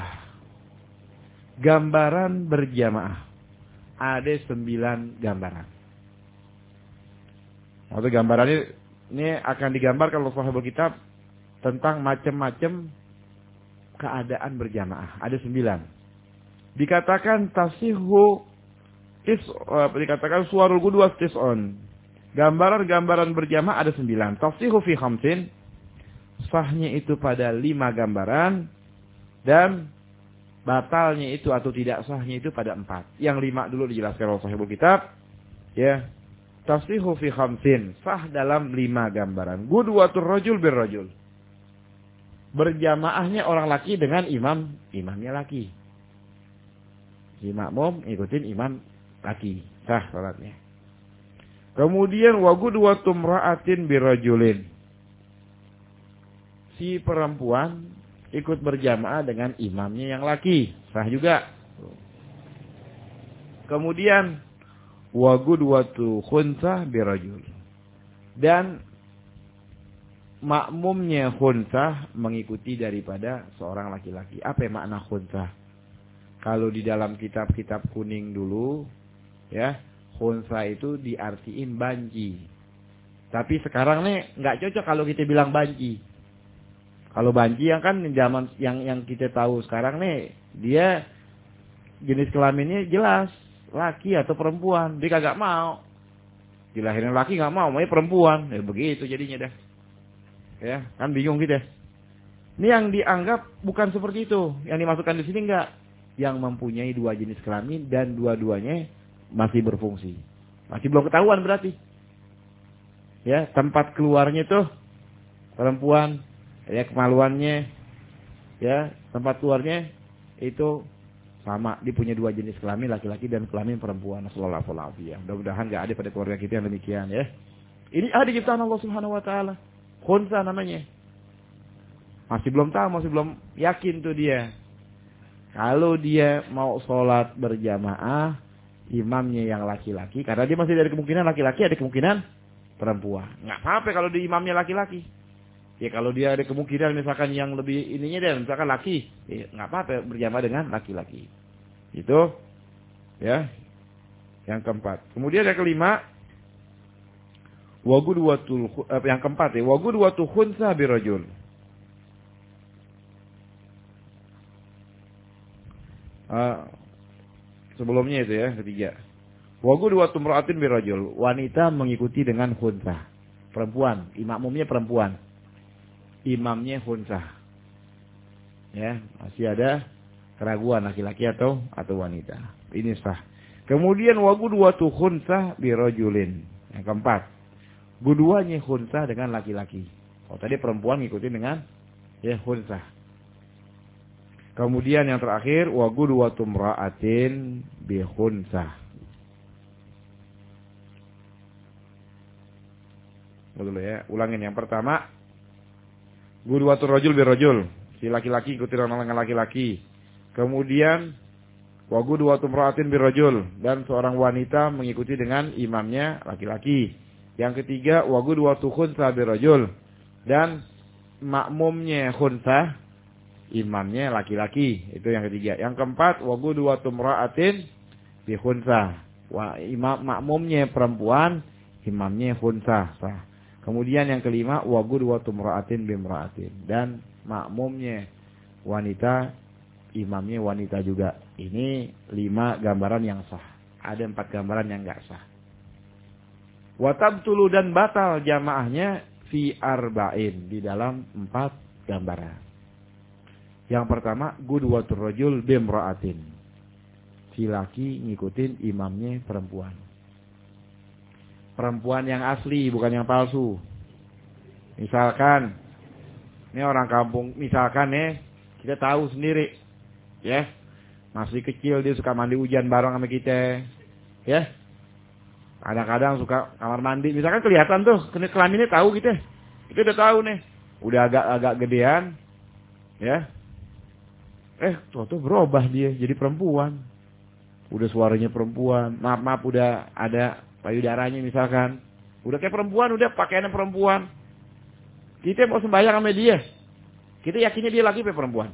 Speaker 1: Gambaran berjamaah. Ada 9 gambaran. Maksud gambaran ini akan digambarkan oleh sahibul kitab tentang macam-macam keadaan berjamaah. Ada 9. Dikatakan tasihu dikatakan suwarul qudwah tis'un. Gambaran-gambaran berjamaah ada 9. Tasihu fi khamsin. Sahnya itu pada 5 gambaran, dan batalnya itu atau tidak sahnya itu pada 4. Yang 5 dulu dijelaskan oleh sahibul kitab, ya. Tasihu fi khamsin, sah dalam 5 gambaran. Qudwatur rajul bir rajul. Berjamaahnya orang laki dengan imamnya laki. Si makmum ikutin imam laki, sah salatnya. Kemudian wa qudwatum ra'atin bir rajulin. Si perempuan ikut berjamaah dengan imamnya yang laki, sah juga. Kemudian wa qudwatu khunsah birajul. Dan makmumnya khunsah mengikuti daripada seorang laki-laki. Apa makna khunsah? Kalau di dalam kitab-kitab kuning dulu, ya, khunsah itu diartiin banci. Tapi sekarang nih nggak cocok kalau kita bilang banci. Kalau banci yang kan zaman yang kita tahu sekarang nih, dia jenis kelaminnya jelas laki atau perempuan. Dia kagak mau. Dilahirin laki nggak mau, maunya perempuan. Ya begitu jadinya dah. Ya, kan bingung gitu. Ini yang dianggap bukan seperti itu. Yang dimasukkan di sini enggak. Yang mempunyai 2 jenis kelamin dan dua-duanya masih berfungsi. Masih belum ketahuan berarti. Ya, tempat keluarnya tuh perempuan. Ya, kemaluannya, ya, tempat keluarnya itu sama. Dia punya 2 jenis kelamin, laki-laki dan kelamin perempuan. Sallallahu alaihi wasallam. Mudah-mudahan enggak ada pada keluarga kita yang demikian, ya. Ini ada ciptaan Allah Subhanahu wa taala. Khunsa namanya. Masih belum tahu, masih belum yakin tuh dia. Kalau dia mau sholat berjamaah, imamnya yang laki-laki, karena dia masih ada kemungkinan laki-laki, ada kemungkinan perempuan. Nggak apa-apa kalau di imamnya laki-laki. Ya kalau dia ada kemungkinan misalkan yang lebih ininya deh, misalkan laki, ya nggak apa-apa berjamaah dengan laki-laki. Itu, ya, yang keempat. Kemudian yang kelima, yang keempat ya, wa qudwatu khunsa birajul. Sebelumnya itu ya, ketiga. Wa qudwatu imra'atin birajul. Wanita mengikuti dengan khunsa. Perempuan, makmumnya perempuan. Imamnya khunsah. Ya, masih ada keraguan laki-laki atau wanita. Ini sah. Kemudian wa qudwatu khunsah birajulin. Yang keempat, keduanya khunsah dengan laki-laki. Oh, tadi perempuan ngikutin dengan ya khunsah. Kemudian yang terakhir wa qudwatu imra'atin bi khunsah. Betul ya, ulangin yang pertama. Qudwatur rajul birrajul, si laki-laki ikuti dengan laki-laki. Kemudian wa qudwatu imra'atin birrajul, dan seorang wanita mengikuti dengan imamnya laki-laki. Yang ketiga wa qudwatu khunsa birrajul, dan makmumnya khunsa, imamnya laki-laki. Itu yang ketiga. Yang keempat wa qudwatu imra'atin bi khunsa, makmumnya perempuan, imamnya khunsa. Kemudian yang kelima, wa qudwatu imra'atin bimra'atin, dan makmumnya wanita, imamnya wanita juga. Ini 5 gambaran yang sah. Ada 4 gambaran yang enggak sah. Wa tabtulu, dan batal jamaahnya fi arba'in, di dalam 4 gambaran. Yang pertama, qudwatur rajul bimra'atin. Si laki ngikutin imamnya perempuan. Perempuan yang asli, bukan yang palsu. Misalkan, ini orang kampung, misalkan kita tahu sendiri, ya, masih kecil dia suka mandi hujan bareng sama kita, ya. Kadang-kadang suka kamar mandi, misalkan kelihatan tuh, kelaminnya tahu kita udah tahu nih, udah agak gedean, ya. Tuh berubah dia jadi perempuan, udah suaranya perempuan, maaf udah ada payudaranya misalkan, udah kayak perempuan, udah pakaiannya perempuan. Kita mau sembahyang sama dia, kita yakinnya dia laki apa perempuan,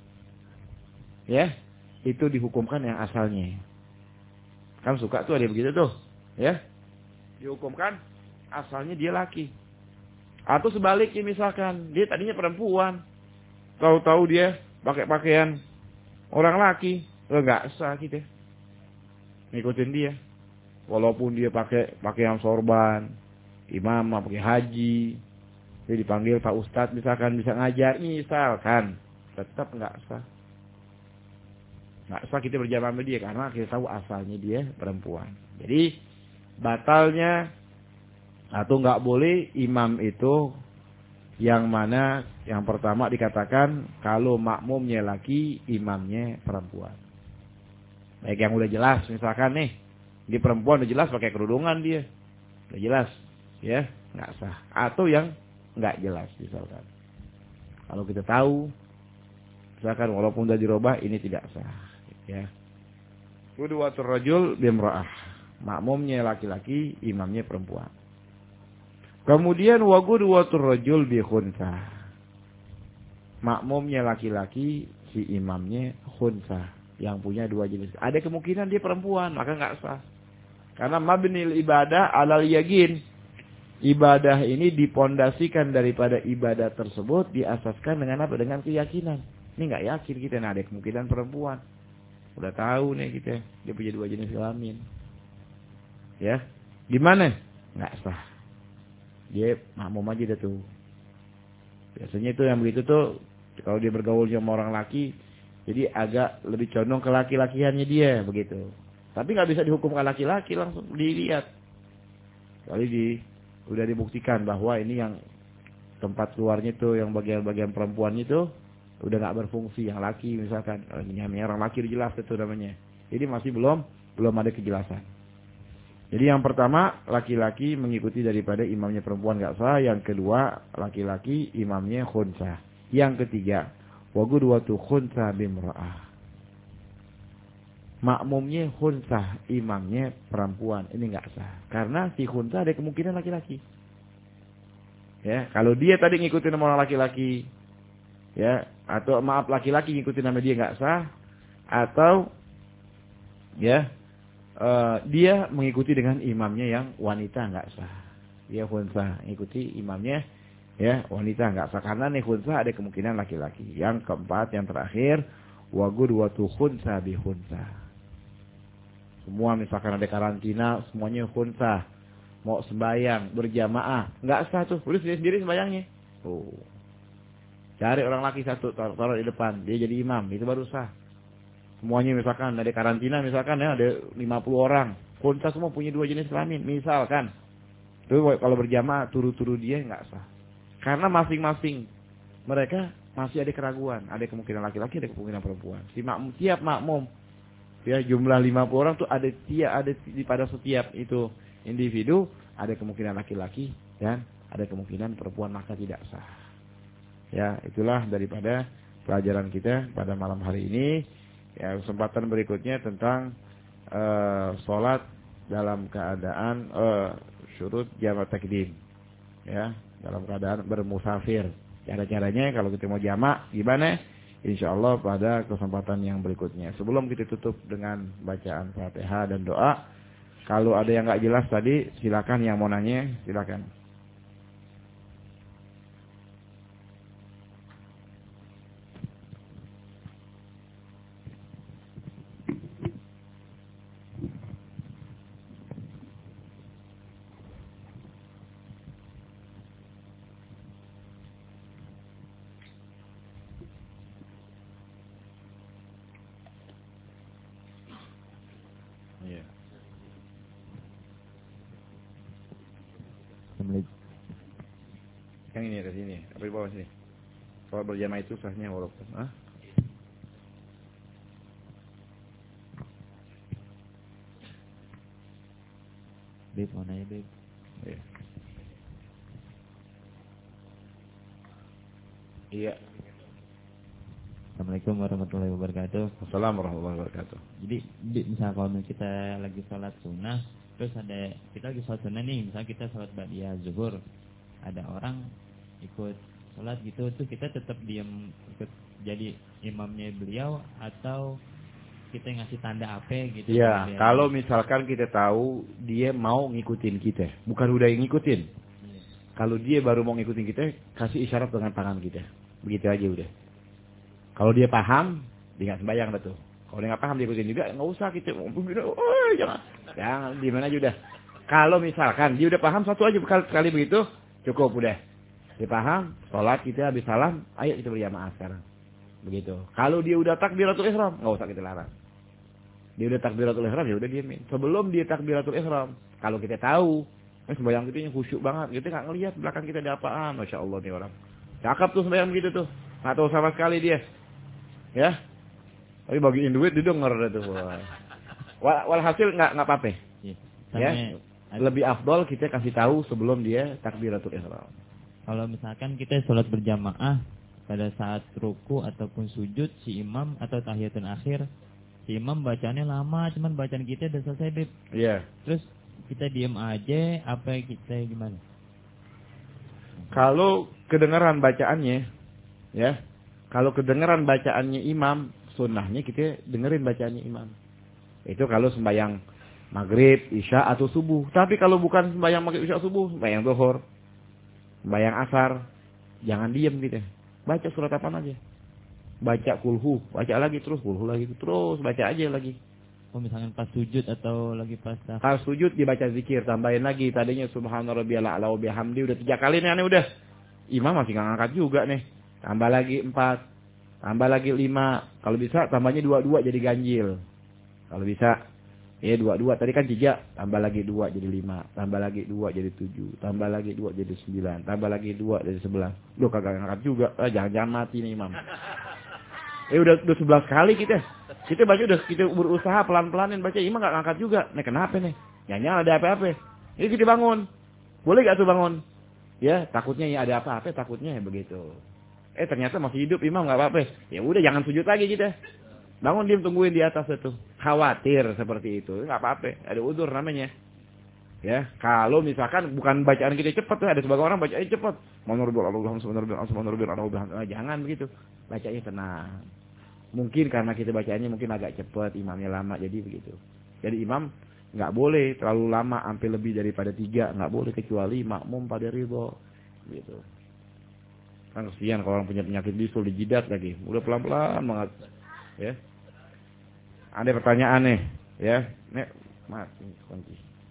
Speaker 1: ya. Itu dihukumkan yang asalnya. Kan suka tuh ada begitu tuh, ya. Dihukumkan asalnya dia laki. Atau sebaliknya misalkan dia tadinya perempuan, tahu-tahu dia pakai pakaian orang laki, enggak sah kita ngikutin dia. Walaupun dia pakai pakaian sorban, imam pakai haji, dia dipanggil Pak Ustadz misalkan, bisa ngajar misalkan, tetap enggak sah. Enggak sah kita berjamaah sama dia karena kita tahu asalnya dia perempuan. Jadi batalnya atau enggak boleh imam itu yang mana yang pertama dikatakan kalau makmumnya laki, imamnya perempuan. Baik yang udah jelas misalkan nih, dia perempuan udah jelas pakai kerudungan dia, udah jelas, ya nggak sah. Atau yang nggak jelas misalkan, kalau kita tahu, misalkan walaupun udah dirubah ini tidak sah, ya. Qudwatur rajul bimra'ah, makmumnya laki-laki, imamnya perempuan. Kemudian wa qudwatur rajul bi khunsah, makmumnya laki-laki, si imamnya khunsah, yang punya 2 jenis. Ada kemungkinan dia perempuan, maka nggak sah. Karena mabnil ibadah alal yakin. Ibadah ini dipondasikan daripada ibadah tersebut diasaskan dengan apa? Dengan keyakinan. Ini nggak yakin kita, nah ada kemungkinan perempuan. Udah tahu nih kita, dia punya 2 jenis kelamin. Ya, gimana? Nggak sah. Dia makmum aja dah tuh. Biasanya itu yang begitu tuh, kalau dia bergaul sama orang laki, jadi agak lebih condong ke laki-lakiannya dia begitu. Tapi nggak bisa dihukumkan laki-laki, langsung dilihat. Kali udah dibuktikan bahwa ini yang tempat keluarnya tuh, yang bagian-bagian perempuannya itu udah nggak berfungsi, yang laki misalkan. Kalau ini orang laki udah jelas itu namanya. Jadi masih belum ada kejelasan. Jadi yang pertama, laki-laki mengikuti daripada imamnya perempuan nggak sah. Yang kedua, laki-laki imamnya khunsah. Yang ketiga, wa qudwatu khunsah bimra'ah, makmumnya khunsah, imamnya perempuan. Ini nggak sah. Karena si khunsah ada kemungkinan laki-laki. Ya, kalau dia tadi ngikutin sama orang laki-laki, ya, atau maaf laki-laki ngikutin sama dia nggak sah, atau ya dia mengikuti dengan imamnya yang wanita nggak sah. Dia khunsah ngikuti imamnya ya wanita nggak sah, karena nih khunsah ada kemungkinan laki-laki. Yang keempat, yang terakhir, wa qudwatu khunsah bi khunsah. Semua misalkan ada karantina, semuanya khunsah. Mau sembahyang berjamaah nggak sah tuh, boleh sendiri sembahyangnya. Cari orang laki satu, taruh di depan, dia jadi imam, itu baru sah. Semuanya misalkan ada karantina, misalkan ya ada 50 orang, khunsah semua punya 2 jenis kelamin, misalkan. Tuh kalau berjamaah turu-turu dia nggak sah. Karena masing-masing mereka masih ada keraguan, ada kemungkinan laki-laki, ada kemungkinan perempuan. Si makmum, tiap makmum ya jumlah 50 orang tuh ada pada setiap itu individu ada kemungkinan laki-laki dan ada kemungkinan perempuan, maka tidak sah. Ya, itulah daripada pelajaran kita pada malam hari ini. Ya, kesempatan berikutnya tentang sholat dalam keadaan syurut jamak takdim. Ya, dalam keadaan bermusafir. Cara-caranya kalau kita mau jamak gimana? Insyaallah pada kesempatan yang berikutnya. Sebelum kita tutup dengan bacaan Fatihah dan doa, kalau ada yang nggak jelas tadi, silakan yang mau nanya, silakan.
Speaker 2: Assalamualaikum.
Speaker 1: Yang ini ke sini, apa di bawah sini? Kalau berjamaah itu sahnya walaupun.
Speaker 2: Beb, mau nanya Beb.
Speaker 1: Iya.
Speaker 2: Assalamualaikum warahmatullahi wabarakatuh.
Speaker 1: Assalamualaikum warahmatullahi wabarakatuh.
Speaker 2: Jadi misal kalau kita lagi sholat sunnah, terus kita lagi sholat sunnah nih, misal kita sholat ba'diyah zuhur, ada orang ikut sholat gitu, tuh kita tetap diam ikut jadi imamnya beliau atau kita ngasih tanda apa gitu?
Speaker 1: Ya, kalau misalkan kita tahu dia mau ngikutin kita, bukan udah ngikutin. Kalau dia baru mau ngikutin kita, kasih isyarat dengan tangan kita. Begitu aja udah. Kalau dia paham, dia nggak sembahyang dah tuh. Kalau dia nggak paham, dia ikutin juga, nggak usah kita. Oh, jangan di mana aja udah. Kalau misalkan dia udah paham satu aja kali begitu, cukup udah. Dia paham, sholat kita habis salam, ayo kita berjamaah sekarang. Begitu. Kalau dia udah takbiratul ihram, nggak usah kita larang. Dia udah takbiratul ihram, ya udah diamin. Sebelum dia takbiratul ihram, kalau kita tahu, sembahyang kita yang khusyuk banget, kita nggak ngelihat belakang kita ada apaan, masya Allah nih orang. Cakep tuh sembahyang begitu tuh, nggak tahu sama sekali dia, ya. Tapi bagiin duit didengar tuh. Walhasil nggak apa-apa. Ya, lebih afdol kita kasih tahu sebelum dia takbiratul ihram.
Speaker 2: Kalau misalkan kita sholat berjamaah pada saat ruku ataupun sujud, si imam atau tahiyatul akhir, si imam bacanya lama, cuman bacaan kita udah selesai, Beb.
Speaker 1: Iya.
Speaker 2: Terus kita diam aja, apa kita gimana?
Speaker 1: Kalau kedengaran bacaannya, ya, kalau kedengaran bacaannya imam, sunnahnya kita dengerin bacaannya imam. Itu kalau sembahyang maghrib, isya atau subuh. Tapi kalau bukan sembahyang maghrib, isya, subuh, sembahyang zuhur, sembahyang asar, jangan diam kita. Baca surat apa aja. Baca kulhu, baca lagi terus, kulhu lagi terus, baca aja lagi.
Speaker 2: Oh, misalkan pas sujud atau lagi pas
Speaker 1: Pas sujud dibaca zikir, tambahin lagi. Tadinya subhana rabbiyal a'la wa bihamdi udah 3 kali nih aneh udah. Imam masih nggak ngangkat juga nih. Tambah lagi 4, tambah lagi 5. Kalau bisa tambahnya 2 jadi ganjil. Kalau bisa, ya 2 tadi kan 3, tambah lagi 2 jadi 5, tambah lagi 2 jadi 7, tambah lagi 2 jadi 9, tambah lagi 2 jadi 11. Loh kagak ngangkat juga. Jangan mati nih imam. Udah 11 kali kita. Kita baca udah kita berusaha pelan-pelanin baca, imam enggak ngangkat juga. Nih kenapa nih? Nyanya ada apa-apa. Ini kita bangun. Boleh enggak tuh bangun? Ya, takutnya ya ada apa-apa, takutnya ya begitu. Ternyata masih hidup imam enggak apa-apa. Ya udah jangan sujud lagi kita. Bangun diam tungguin di atas itu. Khawatir seperti itu, enggak apa-apa. Ada udzur namanya. Ya, kalau misalkan bukan bacaan kita cepat, ada sebagian orang bacanya cepat. Jangan begitu. Bacanya tenang. Mungkin karena kita bacaannya mungkin agak cepat, imamnya lama, jadi begitu. Jadi imam nggak boleh terlalu lama, sampai lebih daripada 3, nggak boleh kecuali makmum pada ridho, gitu. Kan kesian kalau orang punya penyakit bisul di jidat lagi, udah pelan-pelan banget, ya. Ada pertanyaan nih, ya, nek, mati kunci.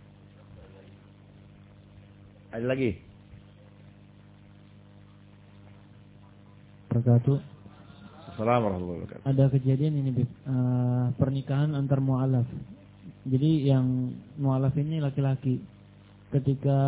Speaker 1: Ada lagi?
Speaker 3: Wabarakatuh.
Speaker 1: Assalamualaikum warahmatullahi wabarakatuh.
Speaker 3: Ada kejadian ini, pernikahan antar mu'alaf. Jadi yang mu'alaf ini laki-laki. Ketika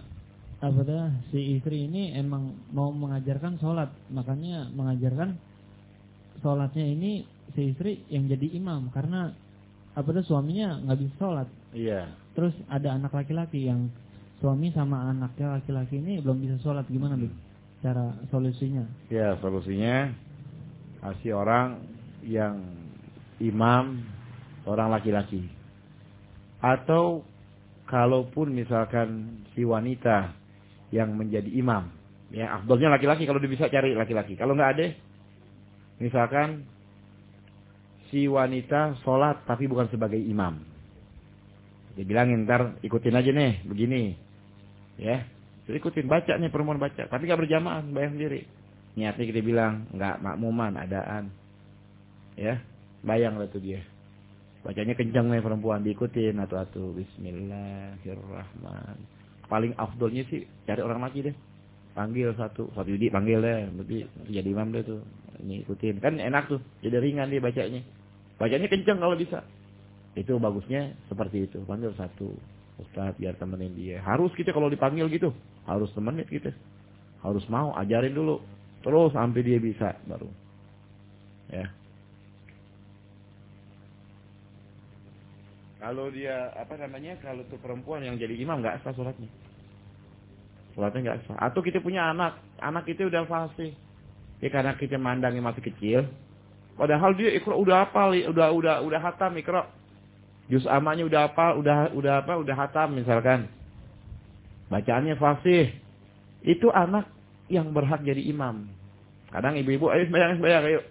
Speaker 3: si istri ini emang mau mengajarkan sholat, makanya mengajarkan sholatnya ini si istri yang jadi imam karena suaminya nggak bisa sholat.
Speaker 1: Iya.
Speaker 3: Terus ada anak laki-laki yang suami sama anaknya laki-laki ini belum bisa sholat, gimana cara solusinya?
Speaker 1: Ya, solusinya kasih orang yang imam orang laki-laki. Atau kalaupun misalkan si wanita yang menjadi imam, ya afdalnya laki-laki kalau dia bisa cari laki-laki. Kalau nggak ada, misalkan si wanita sholat tapi bukan sebagai imam, dia bilangin ntar ikutin aja nih begini, ya. Jadi ikutin, baca nih perempuan baca, tapi nggak berjamaah, bayang sendiri. Niatnya kita bilang nggak makmuman, adaan, ya, bayang lah tuh dia. Bacanya kencang nih perempuan, diikutin atau Bismillahirrahmanirrahim. Paling afdolnya sih cari orang laki deh, panggil satu Yudi panggil deh, berarti jadi imam deh tuh, ini ikutin, kan enak tuh, jadi ringan dia bacanya kencang kalau bisa. Itu bagusnya seperti itu, panggil satu, Ustaz biar temenin dia. Harus kita kalau dipanggil gitu, harus temenin kita. Harus mau ajarin dulu. Terus sampai dia bisa baru. Ya. Kalau dia kalau tuh perempuan yang jadi imam nggak sah sholatnya. Sholatnya nggak sah. Atau kita punya anak kita udah fasih. Ya karena kita mandangnya masih kecil. Padahal dia ikra udah hafal, udah hatam ikra. Juz amanya udah hafal, udah hatam misalkan. Bacaannya fasih. Itu anak yang berhak jadi imam. Kadang ibu-ibu, ayo sembahyang, ayo.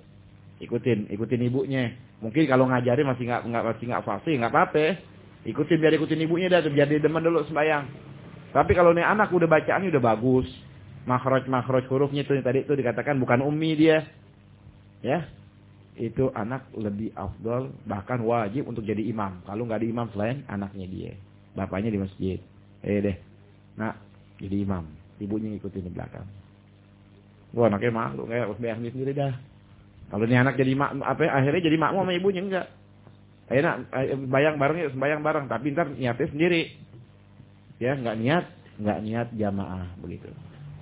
Speaker 1: Ikutin ibunya. Mungkin kalau ngajarin masih nggak fasih, nggak apa-apa. Biar ikutin ibunya dah, biar dia demen dulu sembahyang. Tapi kalau nih anak udah bacaannya udah bagus. Makhraj hurufnya itu tadi itu dikatakan bukan ummi dia. Ya. Itu anak lebih afdal, bahkan wajib untuk jadi imam. Kalau nggak ada imam selain anaknya dia. Bapaknya di masjid. Deh. Nah, jadi imam. Ibunya ngikutin di belakang. Wah, anaknya malu kayak sembahyang sendiri dah. Kalau ini anak jadi akhirnya jadi makmum sama ibunya enggak. Enak sembahyang bareng, tapi ntar niatnya sendiri. Ya, nggak niat jamaah begitu.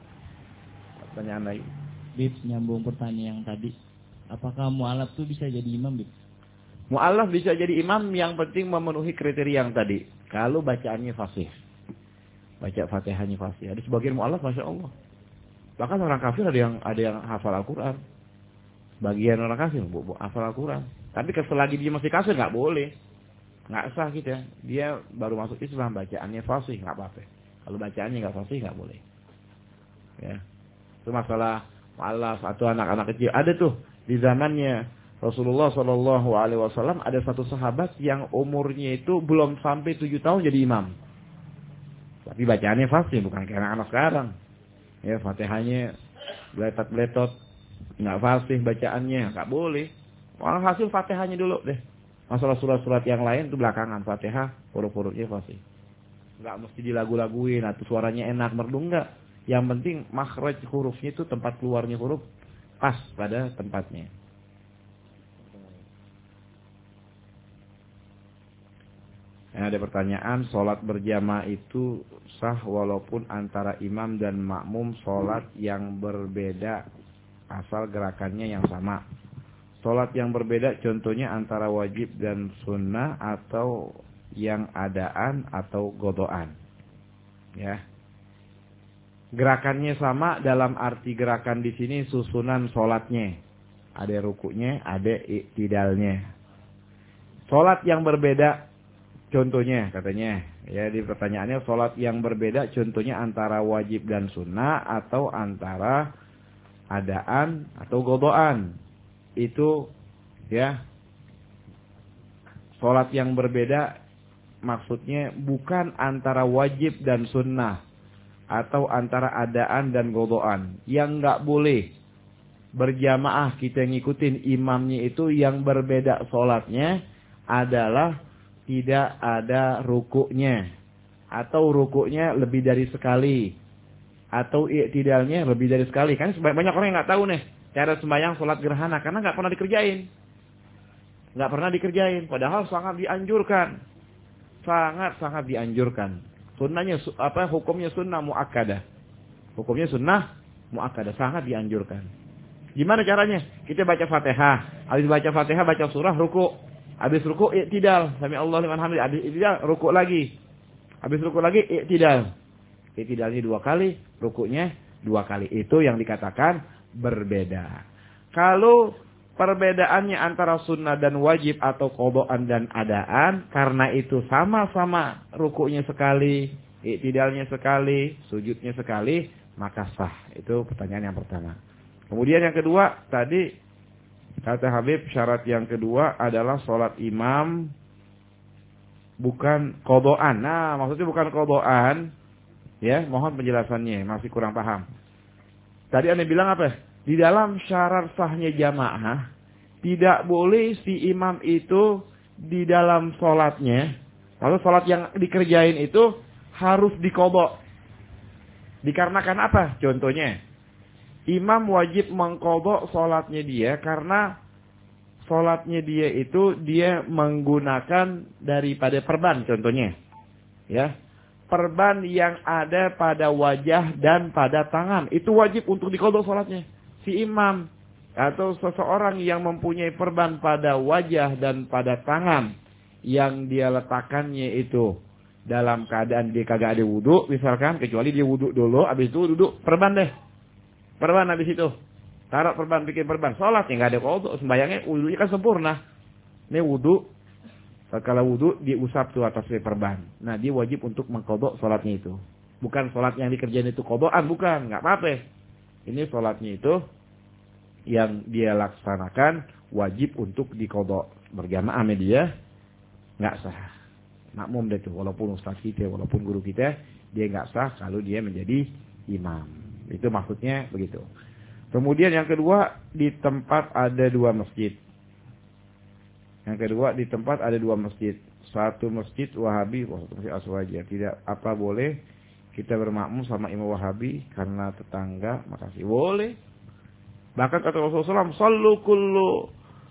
Speaker 1: Pertanyaan lagi.
Speaker 2: Bib, nyambung pertanyaan yang tadi. Apakah mu'alaf tuh bisa jadi imam, Bib?
Speaker 1: Mu'alaf bisa jadi imam, yang penting memenuhi kriteria yang tadi. Kalau bacaannya fasih. Baca Fatihahnya fasih. Ada sebagian mu'alaf Masya Allah. Bahkan orang kafir ada yang hafal Al-Quran. Bagian orang kafir hafal Al-Quran. Tapi selagi dia masih kafir nggak boleh. Nggak sah kita. Dia baru masuk Islam, bacaannya fasih, nggak apa-apa. Kalau bacaannya nggak fasih nggak boleh. Ya. Itu masalah mu'alaf atau anak-anak kecil. Ada tuh di zamannya Rasulullah SAW ada satu sahabat yang umurnya itu belum sampai 7 tahun jadi imam. Tapi bacaannya fasih, bukan kayak anak-anak sekarang. Ya, Fatihahnya beletot-beletot, nggak fasih bacaannya, nggak boleh. Hasil Fatihahnya dulu deh. Masalah surat-surat yang lain itu belakangan. Fatihah huruf-hurufnya fasih. Nggak mesti dilagu-laguin atau suaranya enak merdu, enggak. Yang penting makhraj hurufnya itu tempat keluarnya huruf pas pada tempatnya. Ada pertanyaan, sholat berjamaah itu sah walaupun antara imam dan makmum sholat yang berbeda asal gerakannya yang sama. Sholat yang berbeda contohnya antara wajib dan sunnah atau yang adaan atau godoan. Ya. Gerakannya sama dalam arti gerakan di sini susunan sholatnya. Ada rukuknya, ada iktidalnya. Sholat yang berbeda contohnya katanya, ya di pertanyaannya sholat yang berbeda contohnya antara wajib dan sunnah atau antara adaan atau godoan. Itu ya sholat yang berbeda maksudnya bukan antara wajib dan sunnah atau antara adaan dan godoan. Yang nggak boleh berjamaah kita ngikutin imamnya itu yang berbeda sholatnya adalah tidak ada rukuknya, atau rukuknya lebih dari sekali, atau iktidalnya lebih dari sekali. Kan banyak orang yang nggak tahu nih cara sembahyang sholat gerhana karena nggak pernah dikerjain. Padahal sangat dianjurkan, sangat dianjurkan. Sunnahnya hukumnya sunnah muakkadah. Hukumnya sunnah muakkadah, sangat dianjurkan. Gimana caranya? Kita baca Fatihah, habis baca Fatihah baca surah ruku. Habis ruku iktidal, sami Allah liman hamid. Habis iktidal ruku lagi. Habis ruku lagi iktidal. Iktidalnya 2 kali, rukunya 2 kali. Itu yang dikatakan berbeda. Kalau perbedaannya antara sunnah dan wajib atau qadaan dan adaan, karena itu sama-sama rukunya sekali, iktidalnya sekali, sujudnya sekali, maka sah. Itu pertanyaan yang pertama. Kemudian yang kedua tadi kata Habib, syarat yang kedua adalah sholat imam bukan qadaan. Nah, maksudnya bukan qadaan. Ya, mohon penjelasannya, masih kurang paham. Tadi Anda bilang apa? Di dalam syarat sahnya jamaah, tidak boleh si imam itu di dalam sholatnya, lalu sholat yang dikerjain itu harus diqadha. Dikarenakan apa? Contohnya, imam wajib mengqadha sholatnya dia karena sholatnya dia itu dia menggunakan daripada perban contohnya. Ya. Perban yang ada pada wajah dan pada tangan. Itu wajib untuk diqadha salatnya. Si imam atau seseorang yang mempunyai perban pada wajah dan pada tangan yang dia letakkannya itu dalam keadaan dia kagak ada wudu, misalkan, kecuali dia wudu dulu, habis itu duduk perban deh. Perban habis itu. Taruh perban, bikin perban. Salatnya enggak ada qadha, sembayangnya wudunya kan sempurna. Ini wudu. Kalau wudu diusap tuh atas perban. Nah, dia wajib untuk mengqadha salatnya itu. Bukan salat yang dikerjain itu qadhaan, bukan, enggak apa-apa. Ini salatnya itu yang dia laksanakan wajib untuk diqadha. Berjamaah sama dia enggak sah. Makmum deh tuh, walaupun ustaz kita, walaupun guru kita, dia enggak sah kalau dia menjadi imam. Itu maksudnya begitu. Kemudian yang kedua, di tempat ada dua masjid. Yang kedua, di tempat ada dua masjid. Satu masjid Wahabi, satu masjid Aswaja. Tidak apa boleh kita bermakmum sama imam Wahabi karena tetangga, makasih. Boleh. Bahkan kata Rasulullah SAW, sallu kullu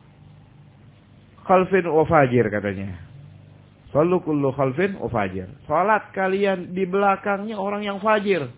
Speaker 1: khalfin wa fajir katanya. Sallu kullu khalfin wa fajir. Salat kalian di belakangnya orang yang fajir.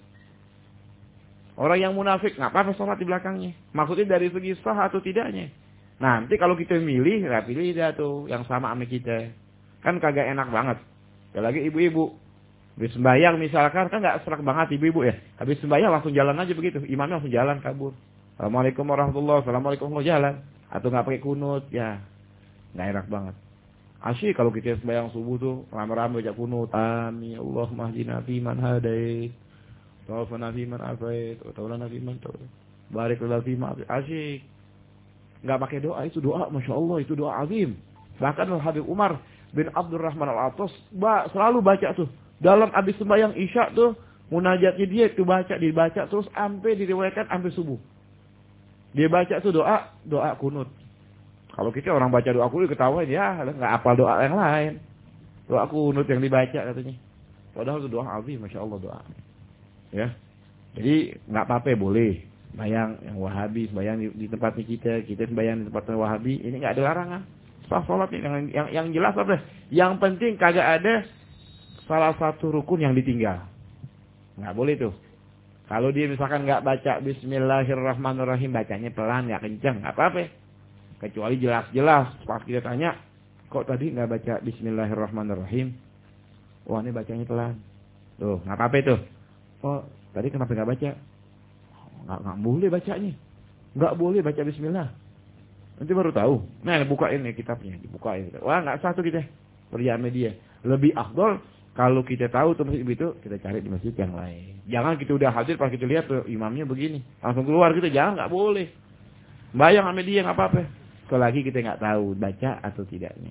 Speaker 1: Orang yang munafik, nggak apa-apa sholat di belakangnya. Maksudnya dari segi sah atau tidaknya. Nanti kalau kita milih, ya pilih dia tuh yang sama sama kita. Kan kagak enak banget. Apalagi ibu-ibu. Habis sembahyang misalkan, kan nggak serak banget ibu-ibu ya. Habis sembahyang langsung jalan aja begitu. Imamnya langsung jalan kabur. Assalamualaikum warahmatullahi wabarakatuh. Assalamualaikum warahmatullahi jalan. Atau nggak pakai kunut, ya nggak enak banget. Asyik kalau kita sembahyang subuh tuh, rame-rame baca kunut. Amin. Allahumma hdina fi man hadait. Tawafana fi man afait, tawlana fi man tawait. Barik lana fi ma asyik. Enggak pakai doa, itu doa Masya Allah, itu doa azim. Bahkan Habib Umar bin Abdurrahman Al-Atas selalu baca tuh. Dalam habis sembahyang Isya tuh, munajatnya dia itu dibaca terus sampai diriwayatkan sampai subuh. Dia baca tuh doa kunut. Kalau kita orang baca doa kunut ketawain, ya enggak hafal doa yang lain. Doa kunut yang dibaca katanya. Padahal itu doa azim Masya Allah doa. Ya, jadi nggak apa-apa boleh bayang yang Wahabi bayang di tempatnya kita bayang di tempatnya Wahabi, ini nggak ada larangan. Sah sholat yang jelas apa? Yang penting kagak ada salah satu rukun yang ditinggal. Nggak boleh tuh. Kalau dia misalkan nggak baca Bismillahirrahmanirrahim, bacanya pelan nggak kencang, nggak apa-apa. Kecuali jelas-jelas pas kita tanya, kok tadi nggak baca Bismillahirrahmanirrahim? Wah ini bacanya pelan. Tuh nggak apa-apa tuh. Oh, tadi kenapa nggak baca? Nggak boleh bacanya. Nggak boleh baca bismillah. Nanti baru tahu. Nah, bukain nih kitabnya. Dibukain. Wah, nggak satu kita. Perjalanan media. Lebih afdol kalau kita tahu tuh masjid itu, kita cari di masjid yang lain. Jangan kita udah hadir pas kita lihat tuh imamnya begini. Langsung keluar kita. Jangan, nggak boleh. Bayang sama dia nggak apa-apa. Selagi kita nggak tahu baca atau tidaknya.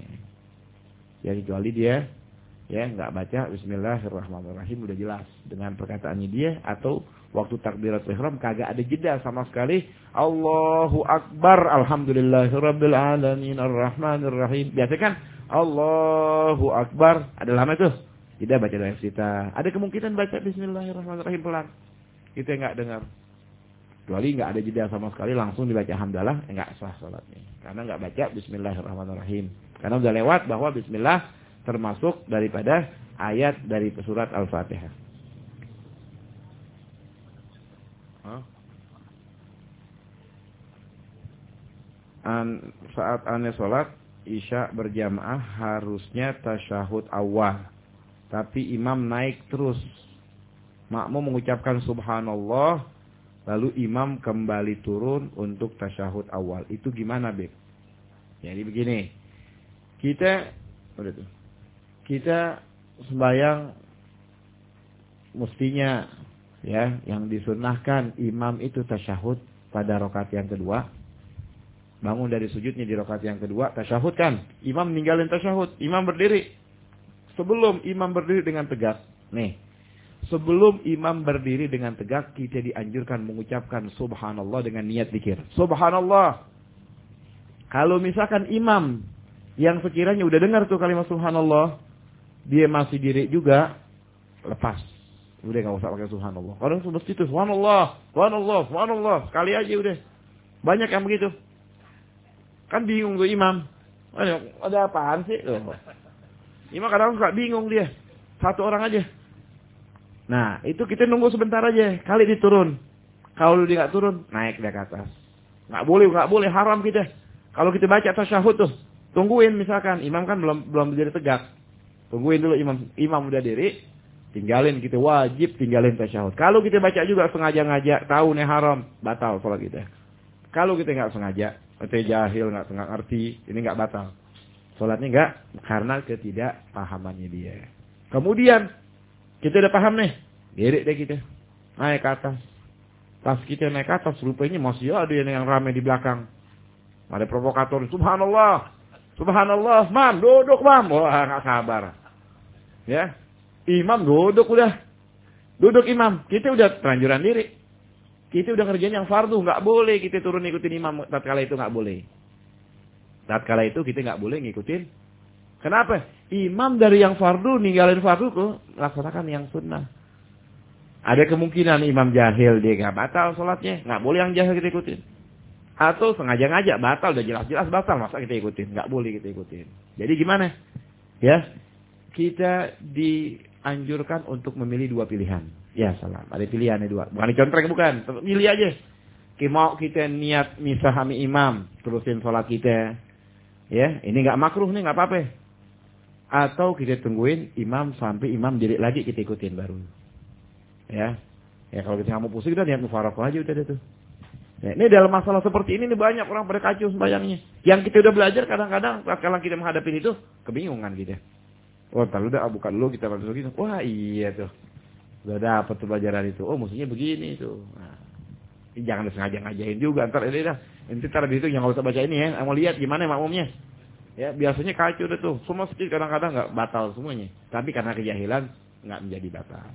Speaker 1: Ya, kecuali dia ya nggak baca Bismillahirrahmanirrahim udah jelas dengan perkataannya dia, atau waktu takbiratul ihram kagak ada jeda sama sekali. Allahu Akbar, alhamdulillahirabbil alamin arrahmanirrahim. Biasa kan Allahu Akbar ada lama tuh. Tidak baca doa kita. Ada kemungkinan baca Bismillahirrahmanirrahim pelan. Kita nggak dengar. Kecuali nggak ada jeda sama sekali langsung dibaca hamdalah, nggak sah salatnya. Karena nggak baca Bismillahirrahmanirrahim. Karena udah lewat bahwa Bismillah termasuk daripada ayat dari surat Al-Fatihah. Saat ane sholat Isya berjamaah harusnya tasyahud awal. Tapi imam naik terus. Makmum mengucapkan subhanallah. Lalu imam kembali turun untuk tasyahud awal. Itu gimana, Beb? Jadi begini. Kita sembahyang mestinya ya yang disunnahkan imam itu tasyahud pada rakaat yang kedua. Bangun dari sujudnya di rakaat yang kedua, tasyahud kan. Imam ninggalin tasyahud, imam berdiri. Sebelum imam berdiri dengan tegak. Nih. Sebelum imam berdiri dengan tegak, kita dianjurkan mengucapkan subhanallah dengan niat zikir. Subhanallah. Kalau misalkan imam yang sekiranya udah dengar tuh kalimat subhanallah, dia masih diri juga, lepas. Udah nggak usah pakai subhanallah. Kalau mesti itu subhanallah, subhanallah, subhanallah. Sekali aja udah. Banyak yang begitu. Kan bingung tuh imam. Ada apaan sih? Imam kadang suka bingung dia. Satu orang aja. Nah, itu kita nunggu sebentar aja. Kali diturun. Kalau dia nggak turun, naik dia ke atas. Nggak boleh, haram kita. Kalau kita baca tasyahud tuh, tungguin misalkan imam kan belum berdiri tegak. Tungguin dulu imam udah diri, tinggalin kita, wajib tinggalin tasyahud. Kalau kita baca juga sengaja tahu nih haram, batal sholat kita. Kalau kita nggak sengaja, kita jahil nggak ngerti, ini nggak batal. Sholatnya nggak, karena ketidakpahamannya dia. Kemudian kita udah paham nih, diri deh kita, naik ke atas. Pas kita naik ke atas, rupanya masih ada yang ramai di belakang. Ada provokator, subhanallah, mam, duduk mam. Wah, nggak sabar. Ya, imam duduk udah. Duduk imam, kita udah terlanjuran diri. Kita udah ngerjain yang fardu, nggak boleh kita turun ngikutin imam. Tatkala itu nggak boleh. Tatkala itu kita nggak boleh ngikutin. Kenapa? Imam dari yang fardu, ninggalin fardu ke laksanakan yang sunnah. Ada kemungkinan imam jahil, dia nggak batal sholatnya. Nggak boleh yang jahil kita ikutin. Atau sengaja ngajak, batal, udah jelas-jelas batal. Masa kita ikutin? Nggak boleh kita ikutin. Jadi gimana? Ya, kita dianjurkan untuk memilih dua pilihan. Ya salam, ada pilihannya dua. Bukan dicontrek, bukan. Milih aja. Mau kita niat misahami imam, terusin sholat kita. Ya, ini nggak makruh nih, nggak apa-apa. Atau kita tungguin imam sampai imam diri lagi, kita ikutin baru. Ya, kalau kita nggak mau pusing, kita niat mufaraqah aja udah tuh. Ya, ini dalam masalah seperti ini nih banyak orang pada kacau sembahyangnya. Yang kita udah belajar kadang-kadang kalau kita menghadapi itu kebingungan gitu. Oh, entar udah buka dulu kita baca gitu. Wah, iya tuh. Udah dapat tuh pelajaran itu. Oh, mestinya begini tuh. Nah, jangan sengaja ngajain juga. Entar ini dah. Entar di situ yang enggak usah baca ini ya. Mau lihat gimana makmumnya. Ya, biasanya kacau udah tuh. Semua masjid kadang-kadang enggak batal semuanya. Tapi karena kejahilan enggak menjadi batal.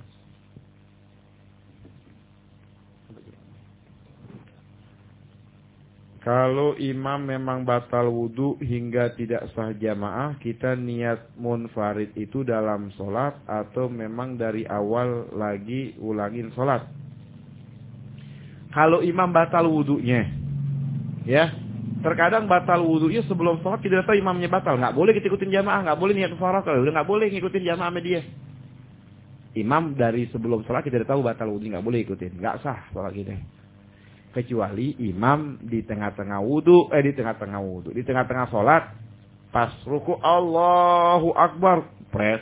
Speaker 1: Kalau imam memang batal wudu hingga tidak sah jamaah, kita niat munfarid itu dalam sholat atau memang dari awal lagi ulangin sholat. Kalau imam batal wudunya, ya, terkadang batal wudunya sebelum sholat tidak tahu imamnya batal. Nggak boleh kita ikutin jamaah, nggak boleh niat munfarid, nggak boleh ngikutin jamaah sama dia. Imam dari sebelum sholat kita tahu batal wudu, nggak boleh ikutin, nggak sah sholat kita. Kecuali imam di tengah-tengah sholat, pas ruku Allahu Akbar, pres.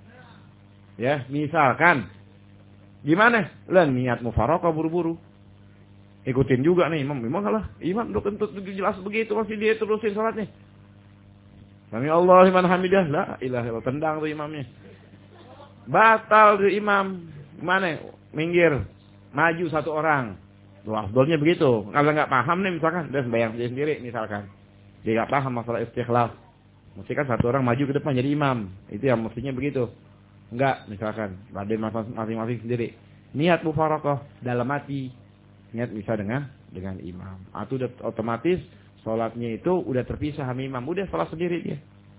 Speaker 1: Ya, misalkan, gimana? Lah niat mufaraqah buru-buru. Ikutin juga nih imam udah kentut jelas begitu masih dia terusin sholatnya. Sami Allah liman hamidah, la ilaha illallah, tendang tuh imamnya. Batal tuh imam, gimana? Minggir, maju satu orang. Afdolnya begitu. Kalau nggak paham nih misalkan, dia sembahyang sendiri misalkan. Dia nggak paham masalah istikhlaf. Mesti kan satu orang maju ke depan jadi imam. Itu yang mestinya begitu. Enggak, misalkan. Ada masing-masing sendiri. Niat mufaraqah dalam hati. Niat bisa dengan imam. Atau udah otomatis sholatnya itu udah terpisah sama imam. Udah sholat sendiri dia.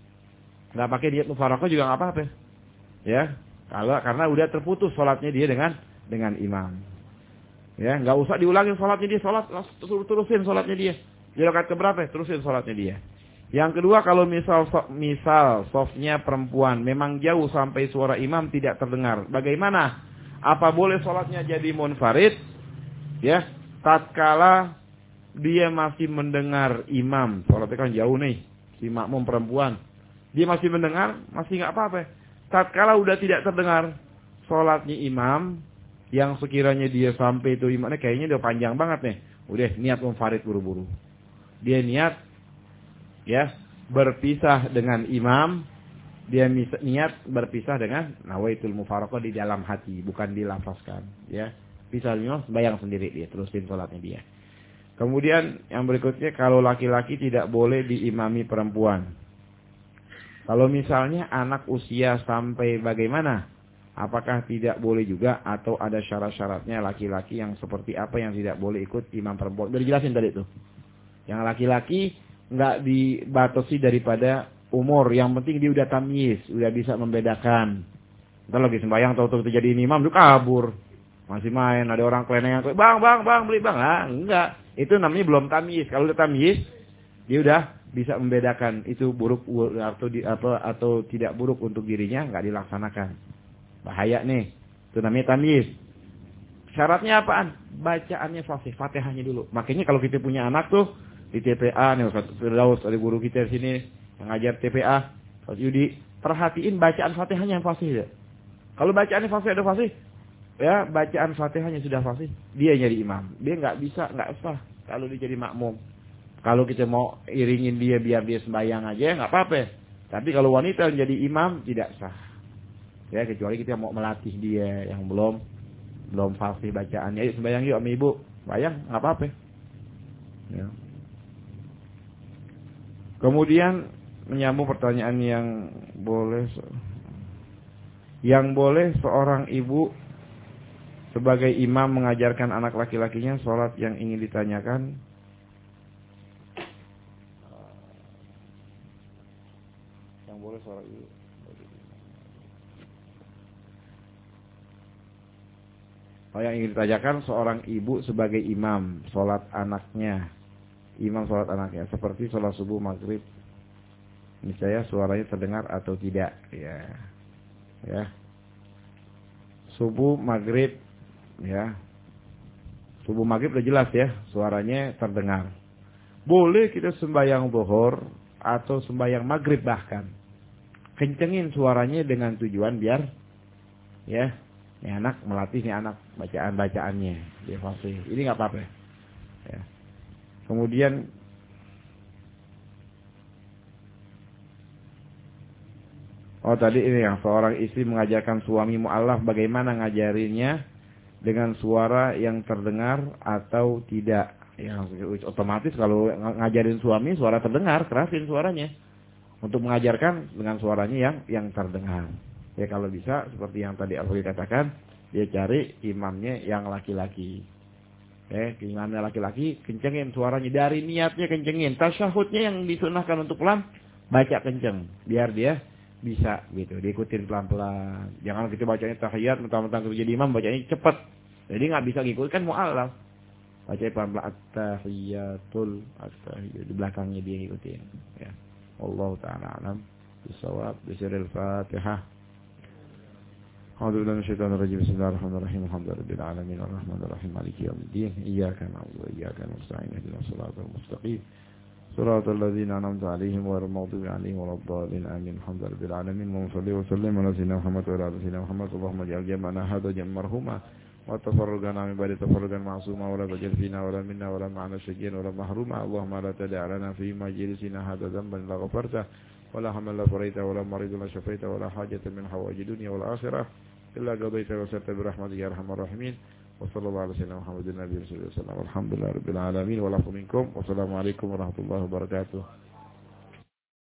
Speaker 1: Nggak pakai niat mufaraqah juga nggak apa-apa. Ya, karena udah terputus sholatnya dia dengan imam. Ya, nggak usah diulangin sholatnya dia, terusin sholatnya dia. Di rakaat keberapa? Terusin sholatnya dia. Yang kedua, kalau misal softnya perempuan memang jauh sampai suara imam tidak terdengar, bagaimana? Apa boleh sholatnya jadi munfarid? Ya, tatkala dia masih mendengar imam, sholatnya kan jauh nih, si makmum perempuan, dia masih mendengar, masih nggak apa-apa. Tatkala udah tidak terdengar sholatnya imam, yang sekiranya dia sampai itu imamnya kayaknya udah panjang banget nih. Udah niat munfarid buru-buru. Dia niat ya berpisah dengan imam, dia niat berpisah dengan nawaitul mufaraqah di dalam hati, bukan dilafazkan, ya. Misalnya sembahyang sendiri dia, terusin salatnya dia. Kemudian yang berikutnya, kalau laki-laki tidak boleh diimami perempuan. Kalau misalnya anak usia sampai bagaimana? Apakah tidak boleh juga atau ada syarat-syaratnya laki-laki yang seperti apa yang tidak boleh ikut imam perempuan? Udah dijelasin tadi tuh. Yang laki-laki nggak dibatasi daripada umur. Yang penting dia udah tamyiz, udah bisa membedakan. Ntar lagi sembahyang tahu-tahu jadi imam, dia kabur. Masih main, ada orang kelenengan, bang, beli bang. Ah, enggak. Itu namanya belum tamyiz. Kalau udah tamyiz, dia udah bisa membedakan itu buruk atau tidak buruk untuk dirinya, nggak dilaksanakan. Bahaya nih. Itu namanya tamyiz. Syaratnya apaan? Bacaannya fasih, Fatihahnya dulu. Makanya kalau kita punya anak tuh di TPA nih Ustaz Firdaus, ada guru kita di sini yang ngajar TPA, Ustaz Yudi, perhatiin bacaan Fatihahnya yang fasih ya. Kalau bacaannya fasih ada fasih, ya bacaan Fatihahnya sudah fasih, dia jadi imam. Dia nggak sah kalau dia jadi makmum. Kalau kita mau iringin dia biar dia sembahyang aja nggak apa-apa. Tapi kalau wanita yang jadi imam tidak sah. Ya kecuali kita mau melatih dia yang belum fasih bacaannya. Yuk sembahyang yuk sama ibu. Sembahyang nggak apa-apa. Ya. Kemudian menyambung pertanyaan yang boleh seorang ibu sebagai imam mengajarkan anak laki-lakinya sholat yang ingin ditanyakan. Yang boleh seorang ibu. Yang ingin ditanyakan seorang ibu sebagai imam sholat anaknya. Imam sholat anaknya seperti sholat subuh maghrib. Niscaya suaranya terdengar atau tidak. Ya. Subuh maghrib. Ya. Subuh maghrib udah jelas ya. Suaranya terdengar. Boleh kita sembahyang zuhur atau sembahyang maghrib bahkan. Kencengin suaranya dengan tujuan biar ya. Ini anak melatih nih anak bacaan-bacaannya. Dia fasih. Ini nggak apa-apa. Ya. Kemudian tadi ini yang seorang istri mengajarkan suami mu'allaf bagaimana ngajarinnya dengan suara yang terdengar atau tidak. Ya, otomatis kalau ngajarin suami suara terdengar, kerasin suaranya. Untuk mengajarkan dengan suaranya yang terdengar. Ya kalau bisa seperti yang tadi aku katakan, dia cari imamnya yang laki-laki. Imamnya laki-laki, kencengin suaranya dari niatnya kencengin. Tasyahudnya yang disunahkan untuk pelan, baca kenceng biar dia bisa gitu, diikutin pelan-pelan. Jangan kita bacanya tahiyat mentang-mentang jadi imam bacanya cepat. Jadi nggak bisa ngikut kan mu'allaf. Bacanya pelan-pelan at-tahiyatul di belakangnya dia ngikutin. Ya. Allah taala alam bisawab bisiril Fatihah. A'udzu billahi minasyaitonir rajim. Bismillahirrahmanirrahim. Alhamdulillahirabbil alamin arrahmanir rahim maliki yaumiddin. Iyyaka na'budu wa iyyaka nasta'in. Ihdinas siratal mustaqim. Siratal ladzina an'amta 'alaihim ghairil maghdubi 'alaihim waladdallin. Amin. Alhamdulillahirabbil alamin. Wa shalli wa sallim ala sayyidina Muhammad wa ala ali sayyidina Muhammad. Allahumma ij'al jam'ana hadha jam'an marhuma wa tafarraqana min ba'di tafarruqan ma'suma wa la taj'al fina wa la minna wa la ma'ana shay'in wa la mahruma. Allahumma la tad'a lana fi majlisina hadha dhanban la ghafarta wa la hamlan la faraita wa la maridan la shafaita wa la hajatan min hawaiji dunya wal akhirah illa qadaita wa sarta bi rahmatika ya arhamar rahimin. Wa sallallahu ala sayyidina Muhammadin nabiyyi sallallahu alaihi wasallam. Alhamdulillahirabbil alamin wa lakum minkum. Wassalamu alaikum warahmatullahi wabarakatuh.